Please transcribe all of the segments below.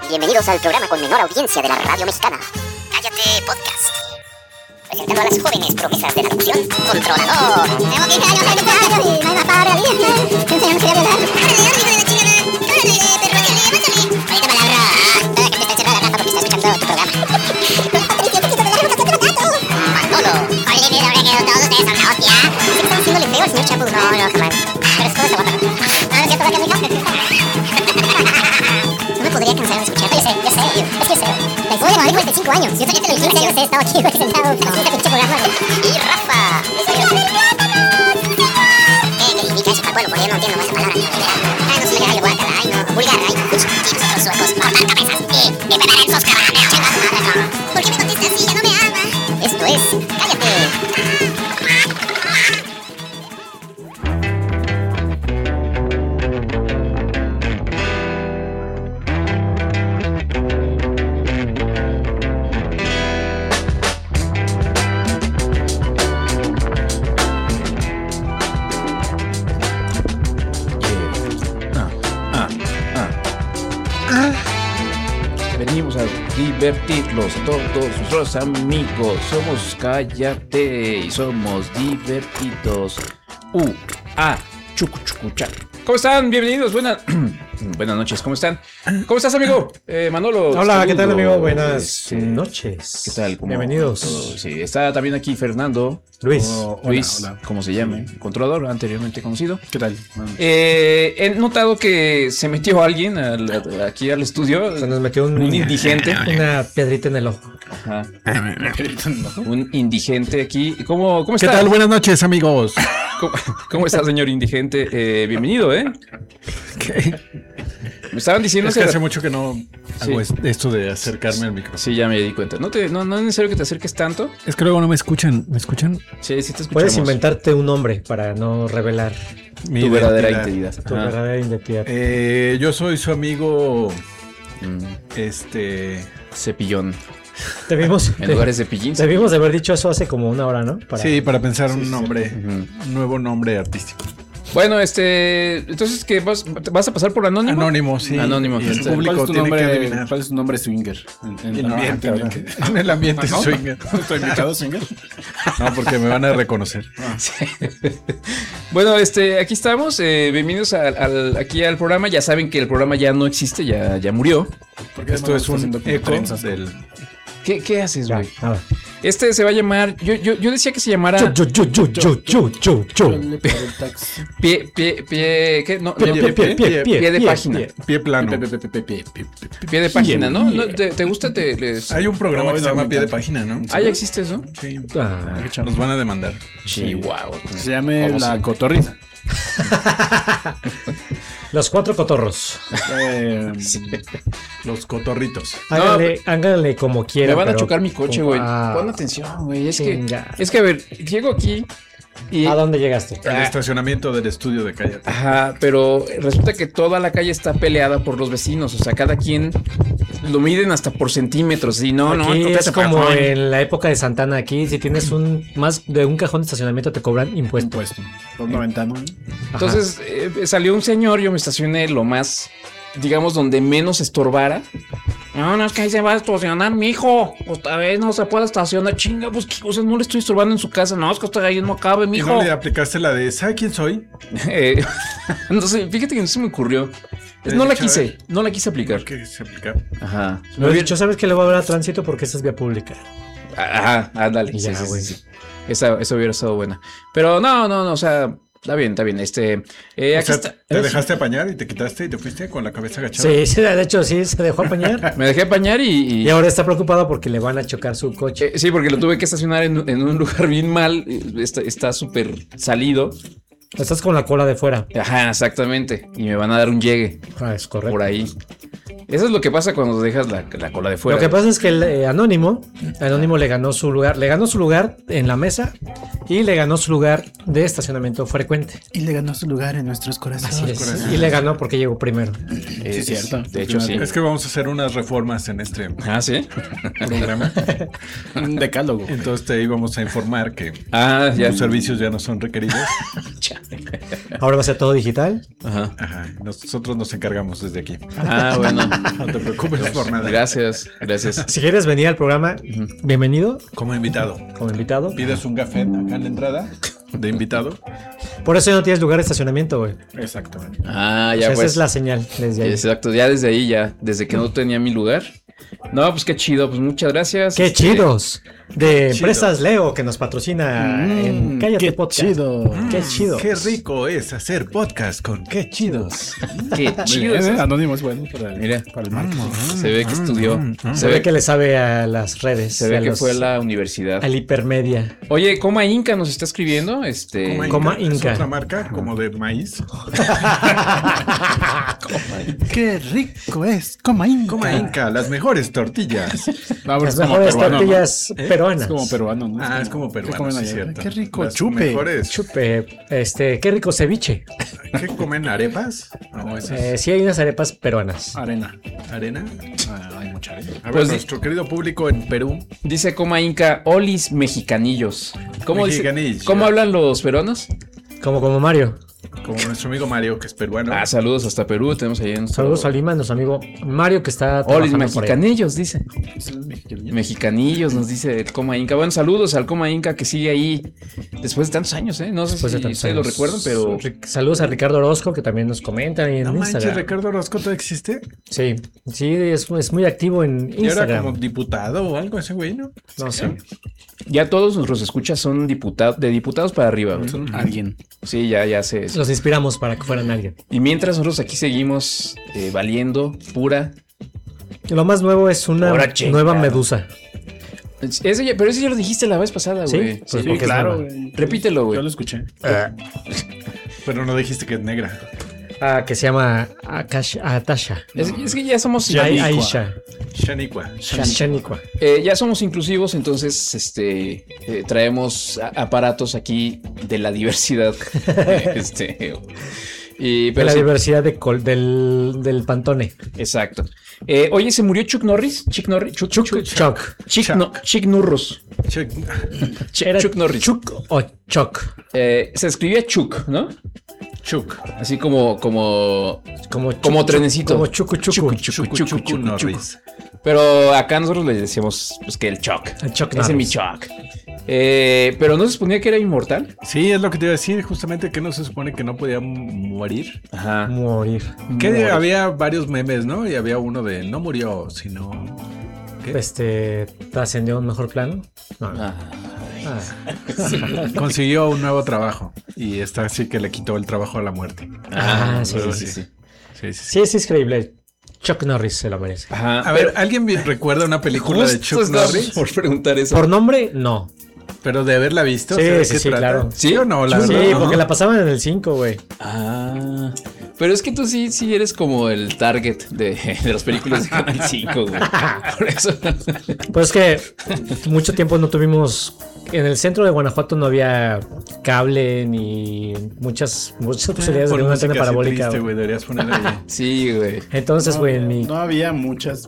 Bienvenidos al programa con menor audiencia de la radio mexicana, Cállate Podcast. Presentando a las jóvenes promesas de la locución, Controlador. Tengo 15 años, y no hay más para realizar. ¿Qué enseñamos que violar? ¡Árale, hijo de la chingada! ¡Árale, perro, árale, mátale! Ahorita palabra. Que te está encerrada la Rafa porque está escuchando tu programa. Patricio, ¿qué quieres de la Rafa? ¡Te lo Manolo. Oye, mira, ahora que todos ustedes son la hostia. ¿Sí que están haciéndole feo al señor Chapo? No, jamás. Pero es todo esa guapa. No, no es cierto, amigo. Podría cansar de escucharte, yo sé, es que sé. La historia de 45 años. Yo también te lo dije, 15 años he estado aquí, güey, sentado haciendo este pinche programa, güey. Y Rafa. ¿Qué significa eso? Bueno, porque yo no entiendo más esa palabra. Ay, no se me cae el guacal, ay, no. Vulgar, ay, no. Y nosotros suecos, cortar cabezas y beber en sus cráneos. Chingas madre, no. ¿Por qué me contestas así? Ya no me ama. Esto es Cállate. Venimos a divertirlos todos nuestros amigos. Somos Cállate y somos divertidos. Chucuchucucha. ¿Cómo están? Bienvenidos. Buenas noches. ¿Cómo están? ¿Cómo estás, amigo? Manolo. Hola, saludos. ¿qué tal, amigo? Buenas noches. ¿Qué tal? Bienvenidos. Sí, está también aquí Fernando. Luis. Hola. ¿Cómo se llama? Controlador, anteriormente conocido. ¿Qué tal? He notado que se metió alguien aquí al estudio. Se nos metió un indigente. Una piedrita en el ojo. Ajá. Un indigente aquí. ¿Cómo está? ¿Qué tal? Buenas noches, amigos. ¿Cómo está, señor indigente? Bienvenido, ¿Qué? Me estaban diciendo es que hace mucho que no hago esto de acercarme al micrófono. Sí, ya me di cuenta. No es necesario que te acerques tanto. Es que luego no me escuchan. ¿Me escuchan? Sí, sí te escuchamos. Puedes inventarte un nombre para no revelar tu verdadera identidad. Tu verdadera identidad. Yo soy su amigo. Cepillón. En lugar de cepillín. Debimos de haber dicho eso hace como una hora, ¿no? Para pensar un nombre, un nuevo nombre artístico. Bueno, entonces, ¿qué vas a pasar por Anónimo? Anónimo, sí. Anónimo. Y el público tiene que adivinar. ¿Cuál es tu nombre swinger? En el ambiente. En el ambiente swinger. ¿Estoy invitado swinger? No, porque me van a reconocer. Sí. Bueno, aquí estamos. Bienvenidos aquí al programa. Ya saben que el programa ya no existe, ya murió. Porque esto es un eco del... ¿Qué haces, güey? Se va a llamar. Yo decía que se llamara. Pie de página. Pie plano. Pie de página, ¿no? ¿Te gusta? Hay un programa que se llama Pie de Página, ¿no? ¿Ya existe eso? Sí. Nos van a demandar. Chihuahua. Se llame La Cotorrita. Los cuatro cotorros. Los cotorritos. Háganle como quieran. Me van a chocar mi coche, güey. Pon atención, güey. Es que, a ver, llego aquí y... ¿A dónde llegaste? Al estacionamiento del estudio de Cállate. Ajá, pero resulta que toda la calle está peleada por los vecinos. O sea, cada quien lo miden hasta por centímetros. Y no es como en la época de Santana. Aquí, si tienes más de un cajón de estacionamiento, te cobran impuesto. Por una ventana. Entonces salió un señor, yo me estacioné lo más, digamos, donde menos estorbara. No, es que ahí se va a estacionar, mijo. Otra vez no se puede estacionar. Chinga, pues qué cosa, no le estoy estorbando en su casa. No, es que usted ahí no cabe, mijo. ¿Y no le aplicaste la de ¿sabe quién soy? No sé, fíjate que no se me ocurrió. No la quise aplicar. ¿Qué se aplica? Ajá. Lo he dicho, ¿sabes que le va a haber a tránsito? Porque esta es vía pública. Ajá, ándale. Sí. Esa hubiera estado buena. Pero no, o sea... Está bien. O sea, ¿te dejaste apañar y te quitaste y te fuiste con la cabeza agachada? Sí, de hecho sí, se dejó apañar. Me dejé apañar y ahora está preocupado porque le van a chocar su coche. Sí, porque lo tuve que estacionar en un lugar bien mal. Está súper salido. Estás con la cola de fuera. Ajá, exactamente. Y me van a dar un llegue. Es correcto. Por ahí. Eso es lo que pasa cuando dejas la cola de fuera. Lo que pasa es que el Anónimo le ganó su lugar. Le ganó su lugar en la mesa y le ganó su lugar de estacionamiento frecuente. Y le ganó su lugar en nuestros corazones. Así es. Y le ganó porque llegó primero. Sí, es cierto. De hecho, sí. Es que vamos a hacer unas reformas en este programa. Un decálogo. Entonces te íbamos a informar que ya. los servicios ya no son requeridos. Ahora va a ser todo digital. Ajá. Ajá, nosotros nos encargamos desde aquí. Ah, bueno. No te preocupes por nada. Gracias. Si quieres venir al programa, bienvenido Como invitado. como invitado. Pides un café acá en la entrada de invitado. Por eso ya no tienes lugar de estacionamiento, güey. Exactamente. Ah, O ya sea, esa pues. es la señal desde ahí. Exacto, ya desde ahí, desde que no tenía mi lugar. No, pues qué chido, pues muchas gracias. ¡Qué chidos! De chido. Empresas Leo, que nos patrocina en Cállate ¡Qué Podcast. chido! ¡Qué chido! Qué rico es hacer podcast con qué chidos. Qué Muy chido. bien, Anónimo es bueno Mira. para el marketing. Se ve que estudió. Se ve que le sabe a las redes. se ve a que los- fue a la universidad. al hipermedia. Oye, Coma Inca nos está escribiendo. Coma ¿Es Inca. otra marca como de maíz? ¡Qué rico es! ¡Coma Inca! Coma Inca, las mejores tortillas. Las mejores tortillas peruanas. Es como peruano, ¿no? Ah, es como ¿Qué peruano, comen sí, allá? cierto. ¡Qué rico! Las ¡Chupe! mejores. Chupe, qué rico ceviche. ¿Qué comen? ¿Arepas? No, eso es Sí hay unas arepas peruanas. Arena. arena. Hay mucha arena. A ver, Pues nuestro querido público en Perú. Dice Coma Inca, olis mexicanillos. ¿Cómo dice? Mexicanillos. ¿Cómo hablan los peruanos? Como Mario. Como nuestro amigo Mario, que es peruano. Ah, saludos hasta Perú. Tenemos ahí en Saludos a Lima, nuestro amigo Mario, que está olis trabajando por ahí. mexicanillos, dice. Mexicanillos, nos dice el Coma Inca. Bueno, saludos al Coma Inca que sigue ahí después de tantos años, ¿eh? No sé Después de si tantos ustedes lo años. recuerdan, pero Saludos a Ricardo Orozco, que también nos comenta ahí en No Instagram. manches, Ricardo Orozco, ¿todavía existe? Sí, es muy activo en Y ahora Instagram. como diputado o algo ese güey, ¿no? No sé. ya todos nuestros escuchas son de diputados para arriba. güey. Alguien. Sí, ya sé. Los inspiramos para que fueran alguien. Y mientras nosotros aquí seguimos valiendo pura. Lo más nuevo es una Ahora chingado. nueva medusa. Pero ese ya lo dijiste la vez pasada, ¿Sí? güey. Pues Sí, porque es claro, nueva. güey. Repítelo, güey. Yo lo escuché. Pero no dijiste que es negra. Que se llama Atasha. Es que ya somos Aisha. Shaniqua. Shaniqua. ya somos inclusivos, entonces traemos aparatos aquí de la diversidad. De pero la sí, diversidad del Pantone. exacto. Oye, ¿se murió Chuck Norris? Chuck Norris. Chick Norris. ¿Era Chuck Norris. Chuck o Chuck? Se escribía Chuck, ¿no? Chuck. Así como Como trenecito. Como Chucu Chucu. Chucu Norris. Pero acá nosotros le decíamos pues, que el Chuck. El Chuck Ese es mi Norris. Chuck. Pero no se suponía que era inmortal. Sí, es lo que te iba a decir, justamente que no se supone que no podía morir. Ajá. Morir. Que había varios memes, ¿no? Y había uno de no murió, sino... ¿Qué? Trascendió a un mejor plano. No. Ah. Consiguió un nuevo trabajo. Y está así que le quitó el trabajo a la muerte. Sí. Sí. Sí, es increíble. Chuck Norris se lo merece. Ajá. A ver, ¿alguien recuerda una película de Chuck Norris? Por preguntar eso. Por nombre, no. Pero de haberla visto, Sí, ¿de sí, qué sí, trata? claro. ¿Sí o no? La Sí, verdad, ¿no? porque la pasaban en el 5, güey. Ah. Pero es que tú sí eres como el target de las películas de Canal 5, güey. Por eso. Pues es que mucho tiempo no tuvimos. En el centro de Guanajuato no había cable ni muchas posibilidades de Pon una música antena así parabólica. triste, güey. güey, deberías poner ahí. Sí, güey. Entonces, güey, No había muchas.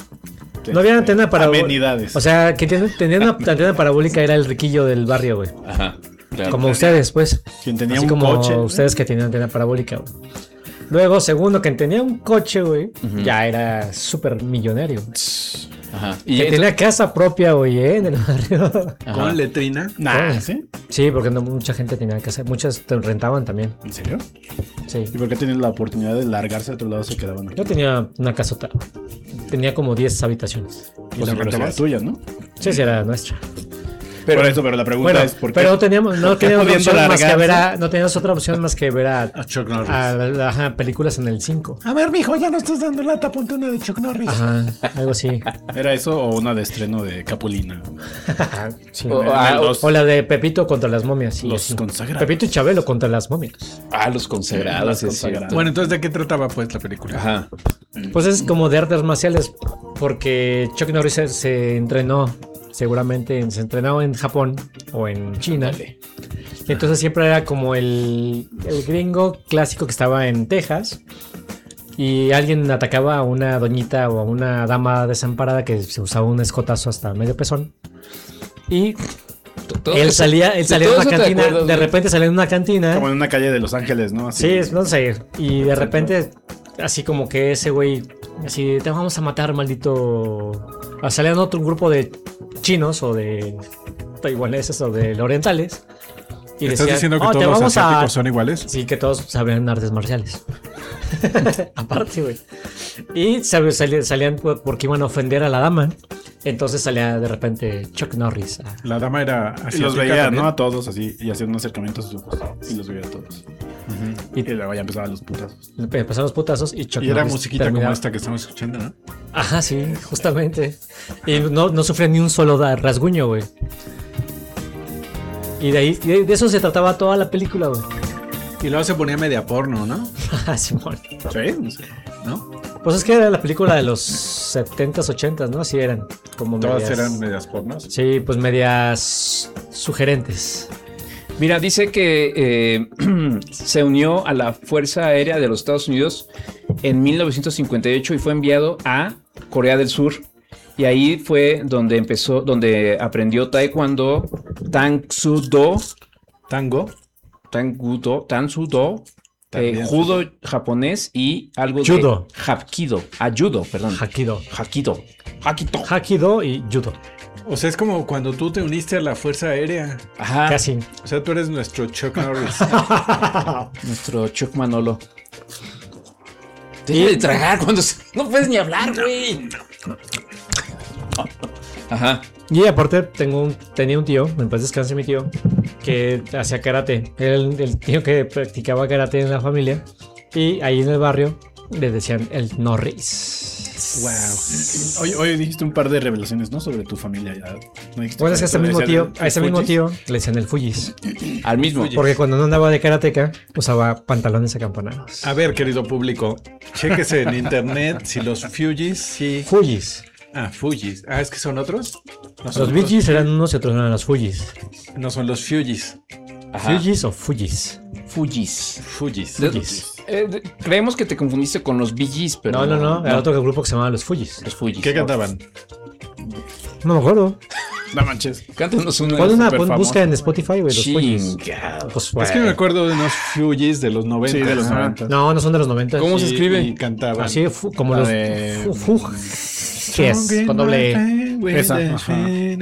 no había antena parabólica. Amenidades. O sea, quien tenía una antena parabólica era el riquillo del barrio, güey. Ajá. Claro. Como ustedes, pues. Quien tenía Así un como coche. ustedes que tenían antena parabólica, güey. Luego, segundo, quien tenía un coche, güey, ya era súper millonario. Ajá. Que tenía casa propia, güey, en el barrio. Ajá. Con letrina. Nah, ¿sí? Sí, porque no mucha gente tenía casa. Muchas te rentaban también. ¿En serio? Sí. ¿Y por qué tenían la oportunidad de largarse a otro lado se quedaban aquí? Yo tenía una casota. Tenía como 10 habitaciones. Y la renta era tuya, ¿no? Sí, sí, era nuestra. Pero la pregunta Bueno, es por qué. pero no teníamos otra pudiendo opción más que largarse? ver no teníamos otra opción más que ver A Chuck Norris. películas en el 5. A ver, mijo, ya no estás dando lata, ponte una de Chuck Norris. Ajá, algo así. ¿Era eso o una de estreno de Capulina? Sí. Los- O la de Pepito contra las momias. Sí, Los sí. consagrados. Pepito y Chabelo contra las momias. Los consagrados. Los sí, es consagrados. cierto. Bueno, entonces, ¿de qué trataba, pues, la película? Ajá. Pues es como de artes marciales, porque Chuck Norris se entrenó, seguramente se entrenó en Japón o en China. Y entonces siempre era como el gringo clásico que estaba en Texas y alguien atacaba a una doñita o a una dama desamparada que se usaba un escotazo hasta medio pezón. Y Él salía en todo una eso te cantina, acuerdas, de güey. repente salía en una cantina. Como en una calle de Los Ángeles, ¿no? Así. Sí, no sé. Y de repente, así como que ese güey, así, te vamos a matar, maldito. Salían otro grupo de chinos o de taiwaneses o de orientales. Y ¿Estás decían, diciendo que "Oh, todos te los vamos asiáticos son iguales? Sí, que todos sabían artes marciales. Aparte, güey. Y salían porque iban a ofender a la dama. Entonces salía de repente Chuck Norris. La dama era Y asiática los veía, también. ¿no? A todos así. Y hacían un acercamiento a sus ojos. Y los veía a todos. Y luego ya empezaban los putazos. Empezaron los putazos y Chuck Y era Norris musiquita terminaba- como esta que estamos escuchando, ¿no? Ajá, sí, justamente. Y no sufría ni un solo rasguño, güey. Y de eso se trataba toda la película, güey. Y luego se ponía media porno, ¿no? Ah, Simón. Sí, no sé. ¿No? Pues es que era la película de los 70s, 80s, ¿no? Así eran. Como Todas medias- eran medias pornos. Sí, pues medias sugerentes. Mira, dice que se unió a la Fuerza Aérea de los Estados Unidos en 1958 y fue enviado a Corea del Sur. Y ahí fue donde aprendió taekwondo, tangsudo, tansudo, También judo japonés y algo Judo. de judo, perdón. Hakido. Hakito. Hakido y judo. O sea, es como cuando tú te uniste a la Fuerza Aérea. Ajá. Casi. O sea, tú eres nuestro Chuck Norris. Nuestro Chuck Manolo. Deja de tragar cuando no puedes ni hablar, güey. Ajá. Y aparte tenía un tío, en paz descanse mi tío, que hacía karate. Era el tío que practicaba karate en la familia. Y ahí en el barrio le decían el Norris. Wow. Hoy dijiste un par de revelaciones, ¿no? Sobre tu familia. Ya. ¿No dijiste Bueno, es que a ese mismo decían tío, a ese mismo Fujis? tío le decían el Fujis. Al mismo. Porque cuando no andaba de karateca, usaba pantalones acampanados. A ver, querido público, chéquese en internet si los Fujis, sí. Fujis. Ah, Fujis. Ah, ¿es que son otros? No son Los Bee Gees eran unos y otros eran los Fujis. No son los Fujis. Ajá. Fujis o Fujis. Fujis. Fujis. Creemos que te confundiste con los Bee Gees, pero No. Era otro grupo que se llamaba los Fujis. Los Fujis. ¿Qué cantaban? No me acuerdo. No manches. Cántanos una. súper Busca en Spotify, güey, los Fujis. Chingado. Pues, Es que me acuerdo de unos Fujis de los 90. Sí, de los Ajá. 90. No son de los 90. ¿Cómo se escribe? Y cantaban. Así como La los de- Fujes, con doble E. Esa, ajá.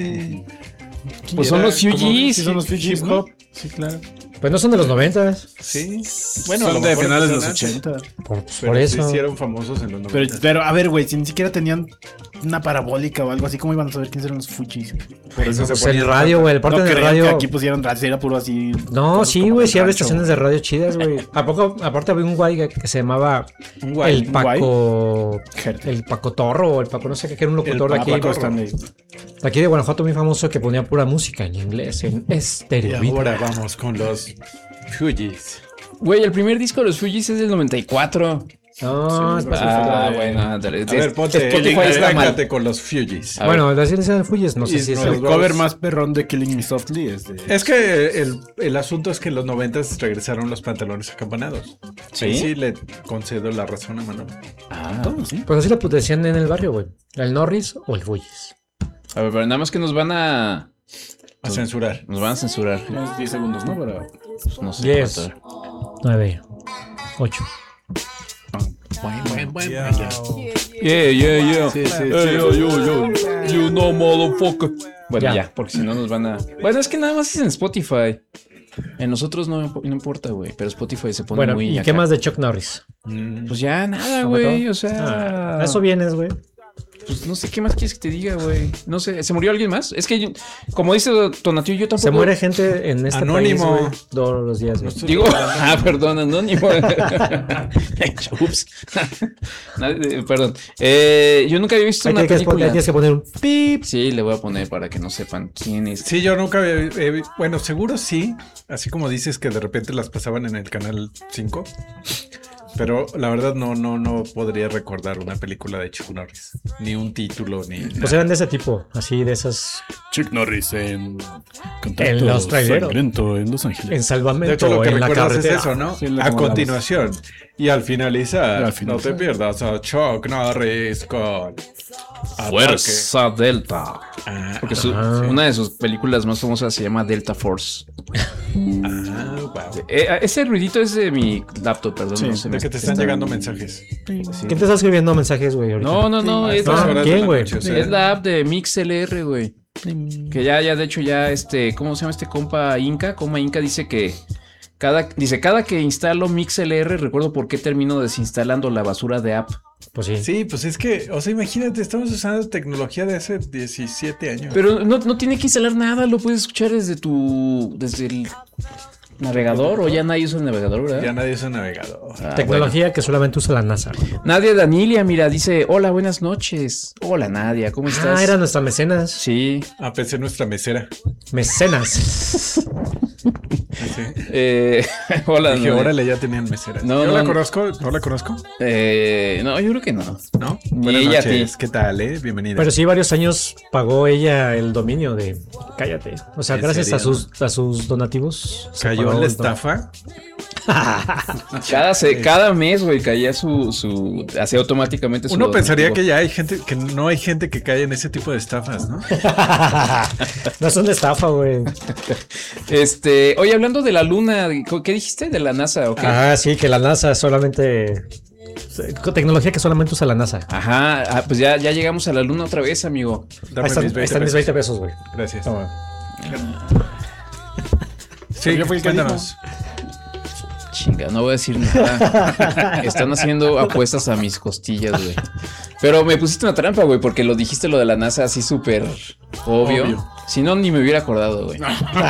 Pues son los Fujis. Sí, son los Fujis, Hip ¿no? hop. Sí, claro. Pues no son de los 90. Sí. Bueno, a son lo de mejor finales de los empezaron 80. Por Pero eso. se hicieron famosos en los 90. Pero a ver, güey, si ni siquiera tenían una parabólica o algo así, ¿cómo iban a saber quiénes eran los Fujis? Por eso se Pues ponían el radio, güey. El parte No del creían radio. que aquí pusieron radio, era puro así. No, cosas sí, como güey. del Sí había rancho. estaciones de radio chidas, güey. Aparte había un güey que se llamaba Un guay, el un Paco. El Paco Torro o el Paco, no sé qué, que era un locutor de aquí. Paco Stanley. De aquí de Guanajuato, muy famoso, que ponía pura música en inglés, en Y estéreo. ahora vamos con los Fujis. Güey, el primer disco de los Fujis es del 94. No, es Bueno, ándale. A ver, ponte, Spotify está mal. aléjate con los Fujis. A Bueno, las series de Fujis, no sé Y si es nos El el. vamos- cover más perrón de Killing Me Softly es de... Es que el asunto es que en los 90 regresaron los pantalones acampanados. ¿Sí? Ahí sí le concedo la razón a Manolo. Ah. ¿sí? Pues así lo decían en el barrio, güey. ¿El Norris o el Fujis? A ver, pero nada más que nos van a A censurar. Unos 10 segundos, ¿no? Para... No sé 10. cuánto. 9, 8. Yeah. Sí, sí, Yo. You know, motherfucker. Bueno, Ya. ya, porque si no nos van a. Bueno, es que nada más es en Spotify. En nosotros no importa, güey. Pero Spotify se pone Bueno, muy. ¿y acá. qué más de Chuck Norris? Pues ya nada, ¿No güey. mató? O sea. A eso vienes, güey. Pues no sé qué más quieres que te diga, güey. No sé. ¿Se murió alguien más? Es que, como dice Tonatiu, yo tampoco. Se muere gente en este Anónimo. país, güey, todos los días, güey. Digo, perdón, anónimo. Ups. Perdón. Yo nunca había visto Ahí una tienes película. que poner un pip. Sí, le voy a poner para que no sepan quién es. Sí, yo nunca había... bueno, seguro sí. Así como dices que de repente las pasaban en el canal 5. Pero la verdad no podría recordar una película de Chuck Norris. Ni un título, ni... Pues eran de ese tipo, así de esas. Chuck Norris en... En los traileros. Sangriento en Los Ángeles. En De salvamento hecho, lo que en la recuerdas es carretera. eso, ¿no? Sí, lo a como continuación. Y al finalizar, Y al finalizar. no te pierdas a Chuck Norris con Fuerza Delta. Ah, Porque una de sus películas más famosas se llama Delta Force. wow. Ese ruidito es de mi laptop, perdón. Sí, no se De me que te están llegando mensajes. ¿Quién te está escribiendo mensajes, güey? ahorita? No, es, Estas horas de ¿quién, la güey? noche, o sea, es la app de MixLR, güey. Que ya, de hecho, ya ¿cómo se llama este compa Inca? Coma Inca dice que cada que instalo MixLR, recuerdo por qué termino desinstalando la basura de app. Pues sí. Sí, pues es que, o sea, imagínate, estamos usando tecnología de hace 17 años. Pero no tiene que instalar nada, lo puedes escuchar desde el navegador, o ya nadie usa el navegador, ¿verdad? Ya nadie usa navegador. Tecnología que solamente usa la NASA. Nadia Danilia, mira, dice, hola, buenas noches. Hola, Nadia, ¿cómo estás? Ah, era nuestra mecenas. Sí. Pensé nuestra mesera. Mecenas. Sí. Hola, Dije, Nadia. órale, ya tenían meseras. No, ¿Yo no, la no. conozco? ¿No la conozco? No, yo creo que no. ¿No? Ni Buenas ella a noches. ti. ¿Qué tal, Bienvenida. Pero sí, varios años pagó ella el dominio de Cállate. O sea, ¿En gracias serio? a sus donativos. se ¿Cayó pagó en la el don- estafa? Cada mes, güey, caía su hacía automáticamente su Uno pensaría donativo. que ya hay gente, que no hay gente que cae en ese tipo de estafas, ¿no? No son de estafa, güey. Oye, hablando de la luna, ¿qué dijiste? ¿De la NASA o qué? Ah, sí, que la NASA solamente. Tecnología que solamente usa la NASA. Ajá, pues ya llegamos a la luna otra vez, amigo. Dame Ahí mis 20 están mis pesos. 20 pesos, güey. Gracias. Toma. Sí, Yo fui el que cuéntanos. Chinga, no voy a decir nada. Están haciendo apuestas a mis costillas, güey. Pero me pusiste una trampa, güey, porque lo dijiste lo de la NASA así súper obvio. Si no, ni me hubiera acordado, güey.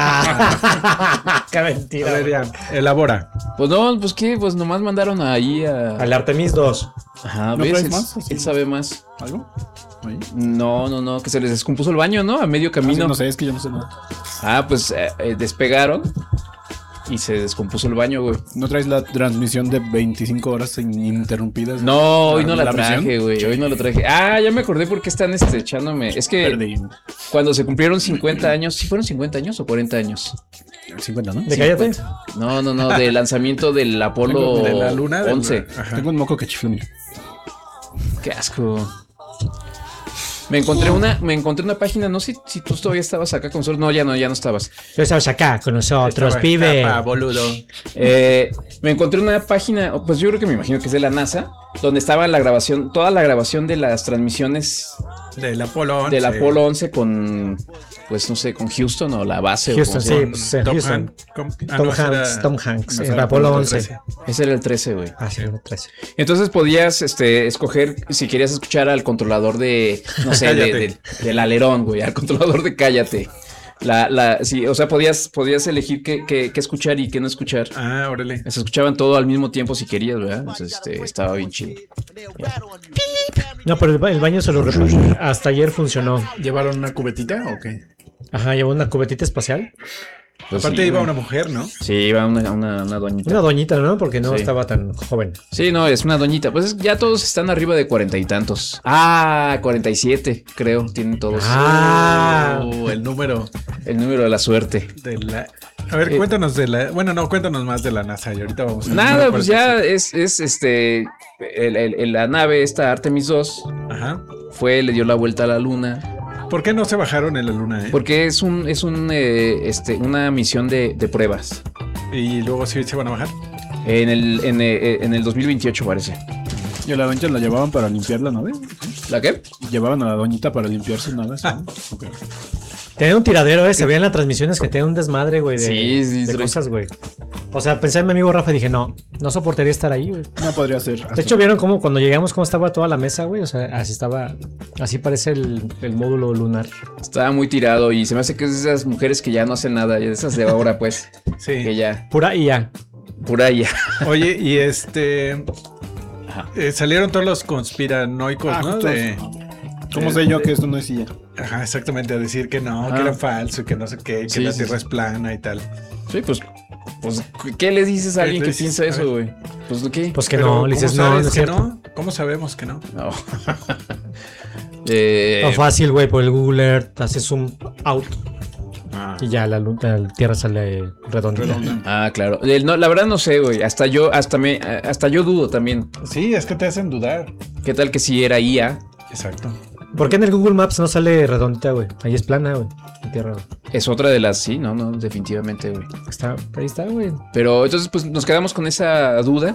Qué A mentira. ver, güey. ya, elabora. Pues no, pues qué, pues nomás mandaron ahí a... Al Artemis 2. Ajá, ¿No ¿ves? traes Él- más? Él sabe más. ¿Algo? ¿Ahí? No, que se les descompuso el baño, ¿no? A medio camino. No sé, es que yo no sé nada. Ah, pues despegaron y se descompuso el baño, güey. ¿No traes la transmisión de 25 horas ininterrumpidas? No, hoy no la misión? traje, güey. Hoy no la traje. Ah, ya me acordé por qué están echándome. Es que Perdí. cuando se cumplieron 50 años, ¿sí fueron 50 años o 40 años? 50, ¿no? ¿De Cállate? No, del lanzamiento del Apolo De la luna. 11. Ajá. Tengo un moco que chifló. Mira. Qué asco. Me encontré una página, no sé si tú todavía estabas acá con nosotros. No, ya no estabas. Yo estabas acá con nosotros, Estaba pibe. estafa, boludo. Me encontré una página, pues yo creo que me imagino que es de la NASA, donde estaba toda la grabación de las transmisiones Del Apolo 11. del Apolo 11 con, pues no sé, con Houston o la base. Houston, o como se sí, llama. pues, en Tom Houston. Hanks. Tom Hanks, no, en era Apolo Apolo 11. 13. Ese era el 13, güey. Ah, sí, el 13. Entonces podías escoger si querías escuchar al controlador de, no sé, Cállate. del alerón, güey, al controlador de Cállate. Sí, o sea, podías elegir qué escuchar y qué no escuchar. Ah, órale. Se escuchaban todo al mismo tiempo si querías, ¿verdad? Entonces, estaba bien chido. No, pero el baño se lo hasta ayer funcionó. ¿Llevaron una cubetita o qué? Ajá, llevó una cubetita espacial. Pues Aparte sí, iba güey. una mujer, ¿no? Sí, iba una doñita. Una doñita, ¿no? Porque no Sí. estaba tan joven. Sí, no, es una doñita. Pues ya todos están arriba de 40 y tantos. Ah, 47, creo, tienen todos. Ah. El número El número de la suerte. de la... A ver, cuéntanos de la... Bueno, no, cuéntanos más de la NASA y ahorita vamos a... Nada, no pues recuerdo. ya es la nave esta Artemis 2 Ajá. le dio la vuelta a la luna. ¿Por qué no se bajaron en la luna, Porque es una misión de pruebas. Y luego sí se van a bajar. En el 2028 parece. ¿Y a la doñita la llevaban para limpiar la nave? ¿La qué? ¿Llevaban a la doñita para limpiar su nave? ¿Sí? Ok. Tenía un tiradero, se veían las transmisiones que tenía un desmadre, güey, de, Sí, de sí. cosas, güey. O sea, pensé en mi amigo Rafa y dije, no soportaría estar ahí, güey. No podría ser. De hecho, ¿vieron cómo cuando llegamos cómo estaba toda la mesa, güey? O sea, así parece el módulo lunar. Estaba muy tirado y se me hace que es de esas mujeres que ya no hacen nada, de esas de ahora, pues. Sí. Que ya, Pura IA. pura ya. Oye, y Ajá. salieron todos los conspiranoicos, ¿no? justo. ¿Cómo sé yo que esto no es silla? Ajá, exactamente, a decir que no, Ajá. que era falso, que no sé qué, que Sí, la sí, Tierra sí. es plana y tal. Sí, pues, ¿qué le dices a ¿Qué alguien le que dices? piensa A eso, ver. güey? Pues, ¿qué? Pues que Pero, no, le ¿cómo dices, no, sabes no es que cierto. no? ¿Cómo sabemos que no? No. No, fácil, güey, por el Google Earth, haces zoom out Ah. y ya la Tierra sale redondita. Ah, claro. No, la verdad no sé, güey. Hasta yo dudo también. Sí, es que te hacen dudar. ¿Qué tal que si era IA? Exacto. ¿Por qué en el Google Maps no sale redondita, güey? Ahí es plana, güey. La tierra, güey. Es otra de las, sí, no, definitivamente, güey. Ahí está, güey. Pero entonces, pues nos quedamos con esa duda.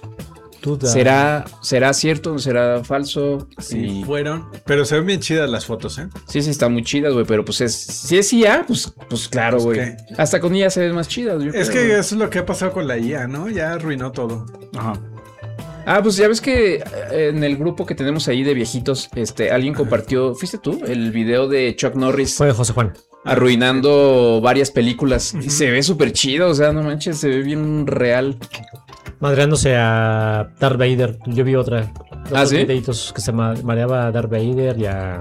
¿Será cierto o será falso? Sí, fueron. Pero se ven bien chidas las fotos, ¿eh? Sí, están muy chidas, güey. Pero pues si es IA, pues claro, güey. ¿qué? Hasta con IA se ven más chidas, güey. Es que eso es lo que ha pasado con la IA, ¿no? Ya arruinó todo. Ajá. Pues ya ves que en el grupo que tenemos ahí de viejitos, alguien compartió, ¿fuiste tú? El video de Chuck Norris Fue José Juan. arruinando varias películas. Y se ve súper chido, o sea, no manches, se ve bien real. Madreándose a Darth Vader. Yo vi otros ¿sí? videitos que se mareaba a Darth Vader y a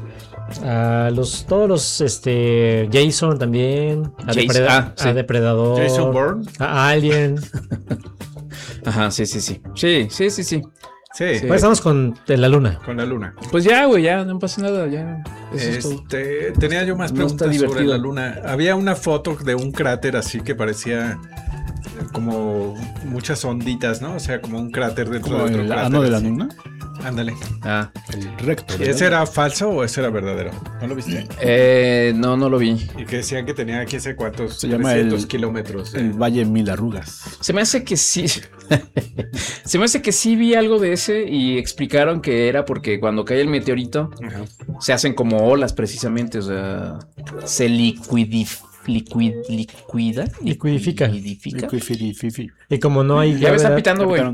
todos los Jason también. A Depredador. Jason Bourne. A Alien. Ajá, sí. Sí. Sí. Bueno, estamos con la luna. Con la luna. Pues ya, güey, ya no pasa nada, ya. Eso es todo. Tenía yo más No está preguntas sobre divertido. la luna. Había una foto de un cráter así que parecía como muchas onditas, ¿no? O sea, como un cráter dentro Como de otro el cráter. ano de la así. luna. Ándale. El recto. ¿Y ese era falso o ese era verdadero? ¿No lo viste? No lo vi. Y que decían que tenía aquí sé cuántos, Se llama 300 kilómetros. El Valle Mil Arrugas. Se me hace que sí. Se me hace que sí vi algo de ese y explicaron que era porque cuando cae el meteorito Ajá. se hacen como olas precisamente, o sea, se liquidifica. Fifi. Y como no hay Ya me está gravedad- pitando, güey.